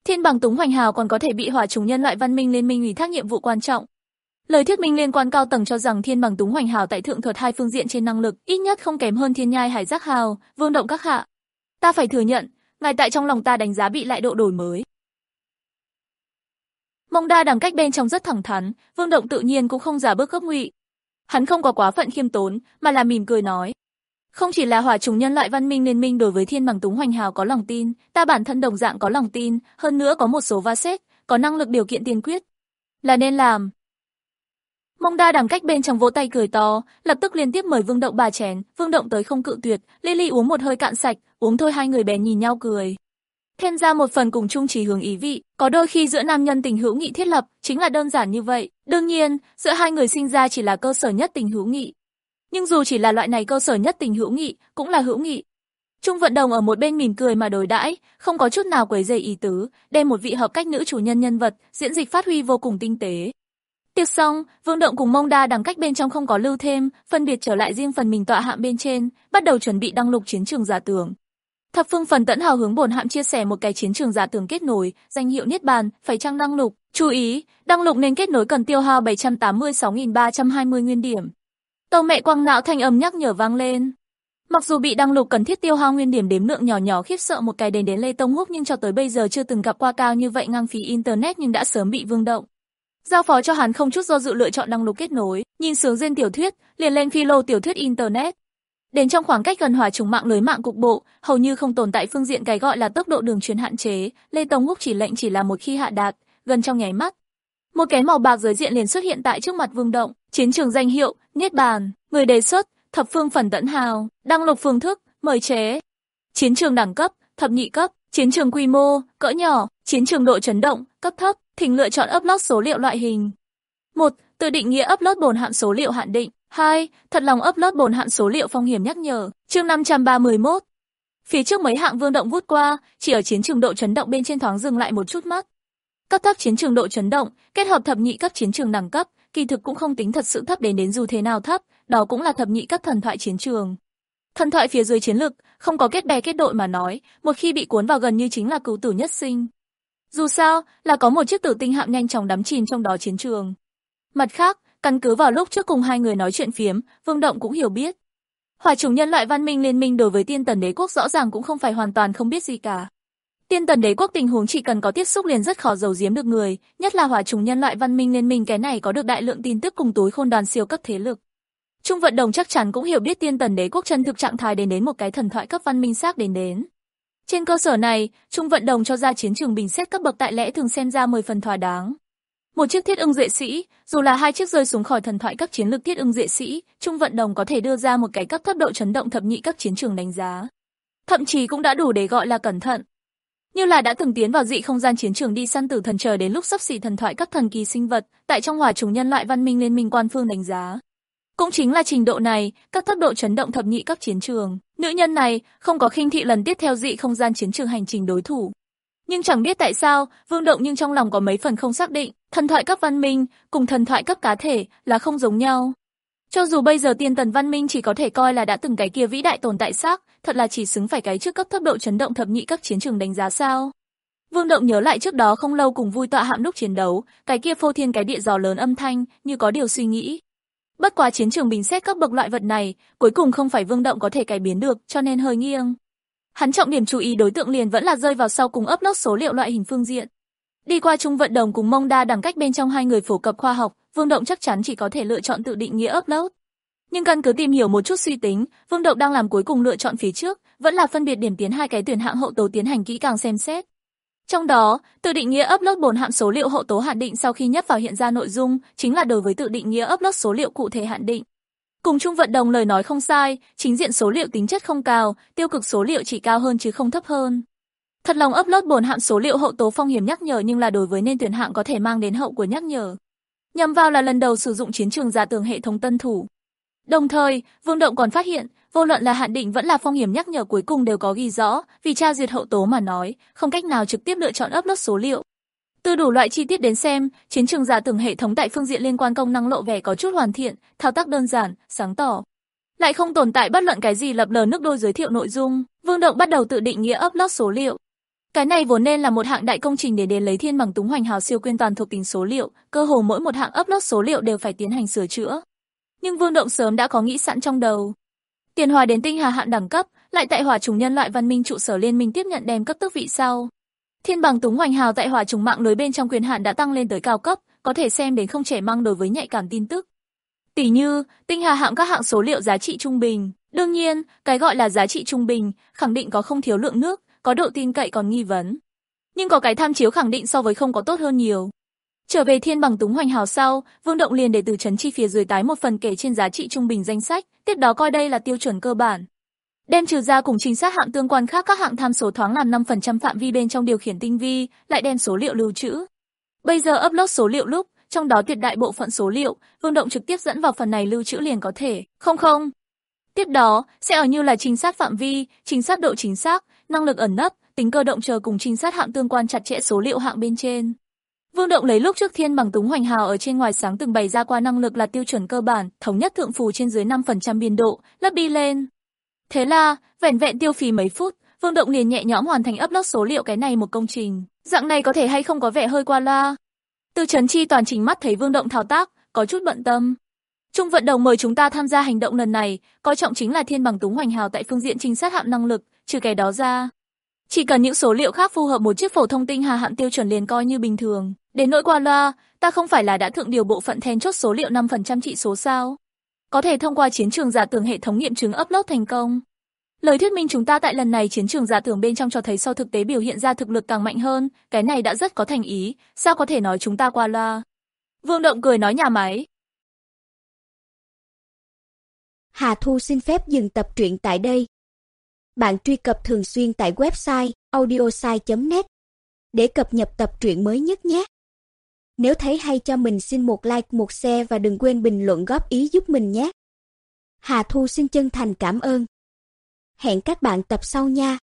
Thiên bằng túng hoành hào còn có thể bị hỏa trùng nhân loại văn minh liên minh ủy thác nhiệm vụ quan trọng. Lời thuyết minh liên quan cao tầng cho rằng thiên bằng túng hoành hào tại thượng thuật hai phương diện trên năng lực, ít nhất không kém hơn thiên nhai hải giác hào, vương động các hạ. Ta phải thừa nhận, ngài tại trong lòng ta đánh giá bị lại độ đổi mới. Mông Đa đằng cách bên trong rất thẳng thắn, vương động tự nhiên cũng không giả bước gấp ngụy. Hắn không có quá phận khiêm tốn, mà là mỉm cười nói. Không chỉ là hỏa trùng nhân loại văn minh liên minh đối với thiên bằng túng hoành hào có lòng tin, ta bản thân đồng dạng có lòng tin, hơn nữa có một số va xét, có năng lực điều kiện tiên quyết. Là nên làm. Mông Đa đằng cách bên trong vỗ tay cười to, lập tức liên tiếp mời Vương Động 3 chén, Vương Động tới không cự tuyệt, Lily uống một hơi cạn sạch, uống thôi hai người bèn nhìn nhau cười. Thêm ra một phần cùng chung chí hướng ý vị, có đôi khi giữa nam nhân tình hữu nghị thiết lập, chính là đơn giản như vậy, đương nhiên, giữa hai người sinh ra chỉ là cơ sở nhất tình hữu nghị. Nhưng dù chỉ là loại này cơ sở nhất tình hữu nghị, cũng là hữu nghị. Trung Vận Đồng ở một bên mỉm cười mà đối đãi, không có chút nào quấy rầy ý tứ, đem một vị hợp cách nữ chủ nhân vật, diễn dịch phát huy vô cùng tinh tế. Tiệc xong, Vương Động cùng Mông Đa đằng cách bên trong không có lưu thêm, phân biệt trở lại riêng phần mình tọa hạm bên trên, bắt đầu chuẩn bị đăng lục chiến trường giả tưởng. Thập Phương Phần Tẫn hào hướng bổn hạm chia sẻ một cái chiến trường giả tưởng kết nối, danh hiệu Niết Bàn, phải chăng đăng lục? Chú ý, đăng lục nên kết nối cần tiêu hao 786.320 nguyên điểm. Tàu mẹ quang não thanh âm nhắc nhở vang lên. Mặc dù bị đăng lục cần thiết tiêu hao nguyên điểm đếm lượng nhỏ nhỏ khiếp sợ một cái đến Lê Tông Húc, nhưng cho tới bây giờ chưa từng gặp qua cao như vậy ngang phí internet, nhưng đã sớm bị Vương Động giao phó cho hắn, không chút do dự lựa chọn đăng lục kết nối, nhìn sướng dên tiểu thuyết, liền lên phi lô tiểu thuyết internet. Đến trong khoảng cách gần hỏa trùng mạng lưới mạng cục bộ, hầu như không tồn tại phương diện cái gọi là tốc độ đường truyền hạn chế, Lê Tông Húc chỉ lệnh chỉ là một khi hạ đạt, gần trong nháy mắt, một cái màu bạc giới diện liền xuất hiện tại trước mặt Vương Động, chiến trường danh hiệu, Niết Bàn, người đề xuất, Thập Phương Phần Tẫn hào, đăng lục phương thức, mời chế. Chiến trường đẳng cấp, thập nhị cấp, chiến trường quy mô, cỡ nhỏ, chiến trường độ chấn động, cấp thấp, thỉnh lựa chọn upload số liệu loại hình. 1. Tự định nghĩa upload bổn hạn số liệu hạn định. 2. Thật lòng upload bổn hạn số liệu phong hiểm nhắc nhở. Chương 531. Phía trước mấy hạng Vương Động vút qua, chỉ ở chiến trường độ chấn động bên trên thoáng dừng lại một chút mắt. Cấp thấp chiến trường độ chấn động, kết hợp thập nhị cấp chiến trường đẳng cấp, kỳ thực cũng không tính thật sự thấp đến dù thế nào thấp, đó cũng là thập nhị cấp thần thoại chiến trường. Thần thoại phía dưới chiến lực, không có kết bè kết đội mà nói, một khi bị cuốn vào gần như chính là cứu tử nhất sinh. Dù sao, là có một chiếc tử tinh hạm nhanh chóng đắm chìm trong đó chiến trường. Mặt khác, căn cứ vào lúc trước cùng hai người nói chuyện phiếm, Vương Động cũng hiểu biết. Hỏa chủng nhân loại văn minh liên minh đối với Tiên Tần Đế quốc rõ ràng cũng không phải hoàn toàn không biết gì cả. Tiên Tần Đế quốc tình huống chỉ cần có tiếp xúc liền rất khó giấu giếm được người, nhất là hỏa chủng nhân loại văn minh liên minh, cái này có được đại lượng tin tức cùng tối khôn đoàn siêu cấp thế lực. Trung Vận Đồng chắc chắn cũng hiểu biết Tiên Tần Đế quốc chân thực trạng thái đến một cái thần thoại cấp văn minh xác đến. Trên cơ sở này, Trung Vận Đồng cho ra chiến trường bình xét cấp bậc tại lẽ thường xem ra 10 phần thỏa đáng. Một chiếc thiết ưng duệ sĩ, dù là hai chiếc rơi xuống khỏi thần thoại cấp chiến lược thiết ưng duệ sĩ, Trung Vận Đồng có thể đưa ra một cái cấp thấp độ chấn động thập nhị cấp chiến trường đánh giá. Thậm chí cũng đã đủ để gọi là cẩn thận. Như là đã từng tiến vào dị không gian chiến trường đi săn tử thần, chờ đến lúc sắp xỉ thần thoại cấp thần kỳ sinh vật, tại trong hỏa chủng nhân loại văn minh liên minh quan phương đánh giá. Cũng chính là trình độ này, các thấp độ chấn động thập nhị cấp chiến trường, nữ nhân này không có khinh thị lần tiếp theo dị không gian chiến trường hành trình đối thủ. Nhưng chẳng biết tại sao, Vương Động nhưng trong lòng có mấy phần không xác định, thần thoại cấp văn minh cùng thần thoại cấp cá thể là không giống nhau. Cho dù bây giờ Tiên Tần văn minh chỉ có thể coi là đã từng cái kia vĩ đại tồn tại xác, thật là chỉ xứng phải cái trước cấp thấp độ chấn động thập nhị cấp chiến trường đánh giá sao? Vương Động nhớ lại trước đó không lâu cùng vui tọa hạm lúc chiến đấu, cái kia phô thiên cái địa gió lớn âm thanh, như có điều suy nghĩ. Bất quá chiến trường bình xét cấp bậc loại vật này, cuối cùng không phải Vương Động có thể cải biến được, cho nên hơi nghiêng. Hắn trọng điểm chú ý đối tượng liền vẫn là rơi vào sau cùng upload số liệu loại hình phương diện. Đi qua Trung Vận Đồng cùng Mông Đa đẳng cách bên trong hai người phổ cập khoa học, Vương Động chắc chắn chỉ có thể lựa chọn tự định nghĩa upload. Nhưng căn cứ tìm hiểu một chút suy tính, Vương Động đang làm cuối cùng lựa chọn phía trước, vẫn là phân biệt điểm tiến hai cái tuyển hạng hậu tố tiến hành kỹ càng xem xét. Trong đó, tự định nghĩa upload bổn hạng số liệu hậu tố hạn định sau khi nhấp vào hiện ra nội dung, chính là đối với tự định nghĩa upload số liệu cụ thể hạn định. Cùng Trung Vận Đồng lời nói không sai, chính diện số liệu tính chất không cao, tiêu cực số liệu chỉ cao hơn chứ không thấp hơn. Thật lòng upload bổn hạng số liệu hậu tố phong hiểm nhắc nhở, nhưng là đối với nên tuyển hạng có thể mang đến hậu của nhắc nhở. Nhằm vào là lần đầu sử dụng chiến trường giả tưởng hệ thống tân thủ. Đồng thời, Vương Động còn phát hiện, vô luận là hạn định vẫn là phong hiểm nhắc nhở cuối cùng đều có ghi rõ, vì tra duyệt hậu tố mà nói, không cách nào trực tiếp lựa chọn upload số liệu. Từ đủ loại chi tiết đến xem, chiến trường giả tưởng hệ thống tại phương diện liên quan công năng lộ vẻ có chút hoàn thiện, thao tác đơn giản, sáng tỏ. Lại không tồn tại bất luận cái gì lập lờ nước đôi giới thiệu nội dung, Vương Động bắt đầu tự định nghĩa upload số liệu. Cái này vốn nên là một hạng đại công trình để lấy thiên bằng túng hoành hào siêu quyên toàn thuộc tính số liệu, cơ hồ mỗi một hạng upload số liệu đều phải tiến hành sửa chữa. Nhưng Vương Động sớm đã có nghĩ sẵn trong đầu. Tiền hòa đến tinh hà hạng đẳng cấp, lại tại hỏa trùng nhân loại văn minh trụ sở liên minh tiếp nhận đem cấp tước vị sau. Thiên bằng túng hoành hào tại hỏa trùng mạng lưới bên trong quyền hạn đã tăng lên tới cao cấp, có thể xem đến không trẻ măng đối với nhạy cảm tin tức. Tỷ như, tinh hà hạng các hạng số liệu giá trị trung bình. Đương nhiên, cái gọi là giá trị trung bình, khẳng định có không thiếu lượng nước, có độ tin cậy còn nghi vấn. Nhưng có cái tham chiếu khẳng định so với không có tốt hơn nhiều. Trở về thiên bằng túng hoành hào sau, Vương Động liền để từ trấn chi phía dưới tái một phần kể trên giá trị trung bình danh sách, tiếp đó coi đây là tiêu chuẩn cơ bản. Đem trừ ra cùng chính xác hạng tương quan khác các hạng tham số thoáng làm 5% phạm vi bên trong điều khiển tinh vi, lại đem số liệu lưu trữ. Bây giờ upload số liệu lúc, trong đó tuyệt đại bộ phận số liệu, Vương Động trực tiếp dẫn vào phần này lưu trữ liền có thể. Không. Tiếp đó, sẽ ở như là trinh sát phạm vi, trinh sát độ chính xác, năng lực ẩn nấp, tính cơ động chờ cùng trinh sát hạng tương quan chặt chẽ số liệu hạng bên trên. Vương Động lấy lúc trước thiên bằng túng hoành hào ở trên ngoài sáng từng bày ra qua năng lực là tiêu chuẩn cơ bản, thống nhất thượng phù trên dưới 5% biên độ, lắp đi lên. Thế là, vẻn vẹn tiêu phí mấy phút, Vương Động liền nhẹ nhõm hoàn thành upload số liệu cái này một công trình. Dạng này có thể hay không có vẻ hơi qua loa. Từ Trấn Chi toàn trình mắt thấy Vương Động thao tác, có chút bận tâm. Trung vận động mời chúng ta tham gia hành động lần này, coi trọng chính là thiên bằng túng hoành hào tại phương diện trinh sát hạng năng lực, trừ cái đó ra. Chỉ cần những số liệu khác phù hợp một chiếc phổ thông tinh hà hạng tiêu chuẩn liền coi như bình thường. Đến nỗi qua loa, ta không phải là đã thượng điều bộ phận then chốt số liệu 5% trị số sao? Có thể thông qua chiến trường giả tưởng hệ thống nghiệm chứng upload thành công. Lời thuyết minh chúng ta tại lần này chiến trường giả tưởng bên trong cho thấy sau thực tế biểu hiện ra thực lực càng mạnh hơn, cái này đã rất có thành ý, sao có thể nói chúng ta qua loa? Vương Động cười nói nhà máy. Hà Thu xin phép dừng tập truyện tại đây. Bạn truy cập thường xuyên tại website audiosai.net để cập nhật tập truyện mới nhất nhé. Nếu thấy hay cho mình xin một like, một share và đừng quên bình luận góp ý giúp mình nhé. Hà Thu xin chân thành cảm ơn. Hẹn các bạn tập sau nha.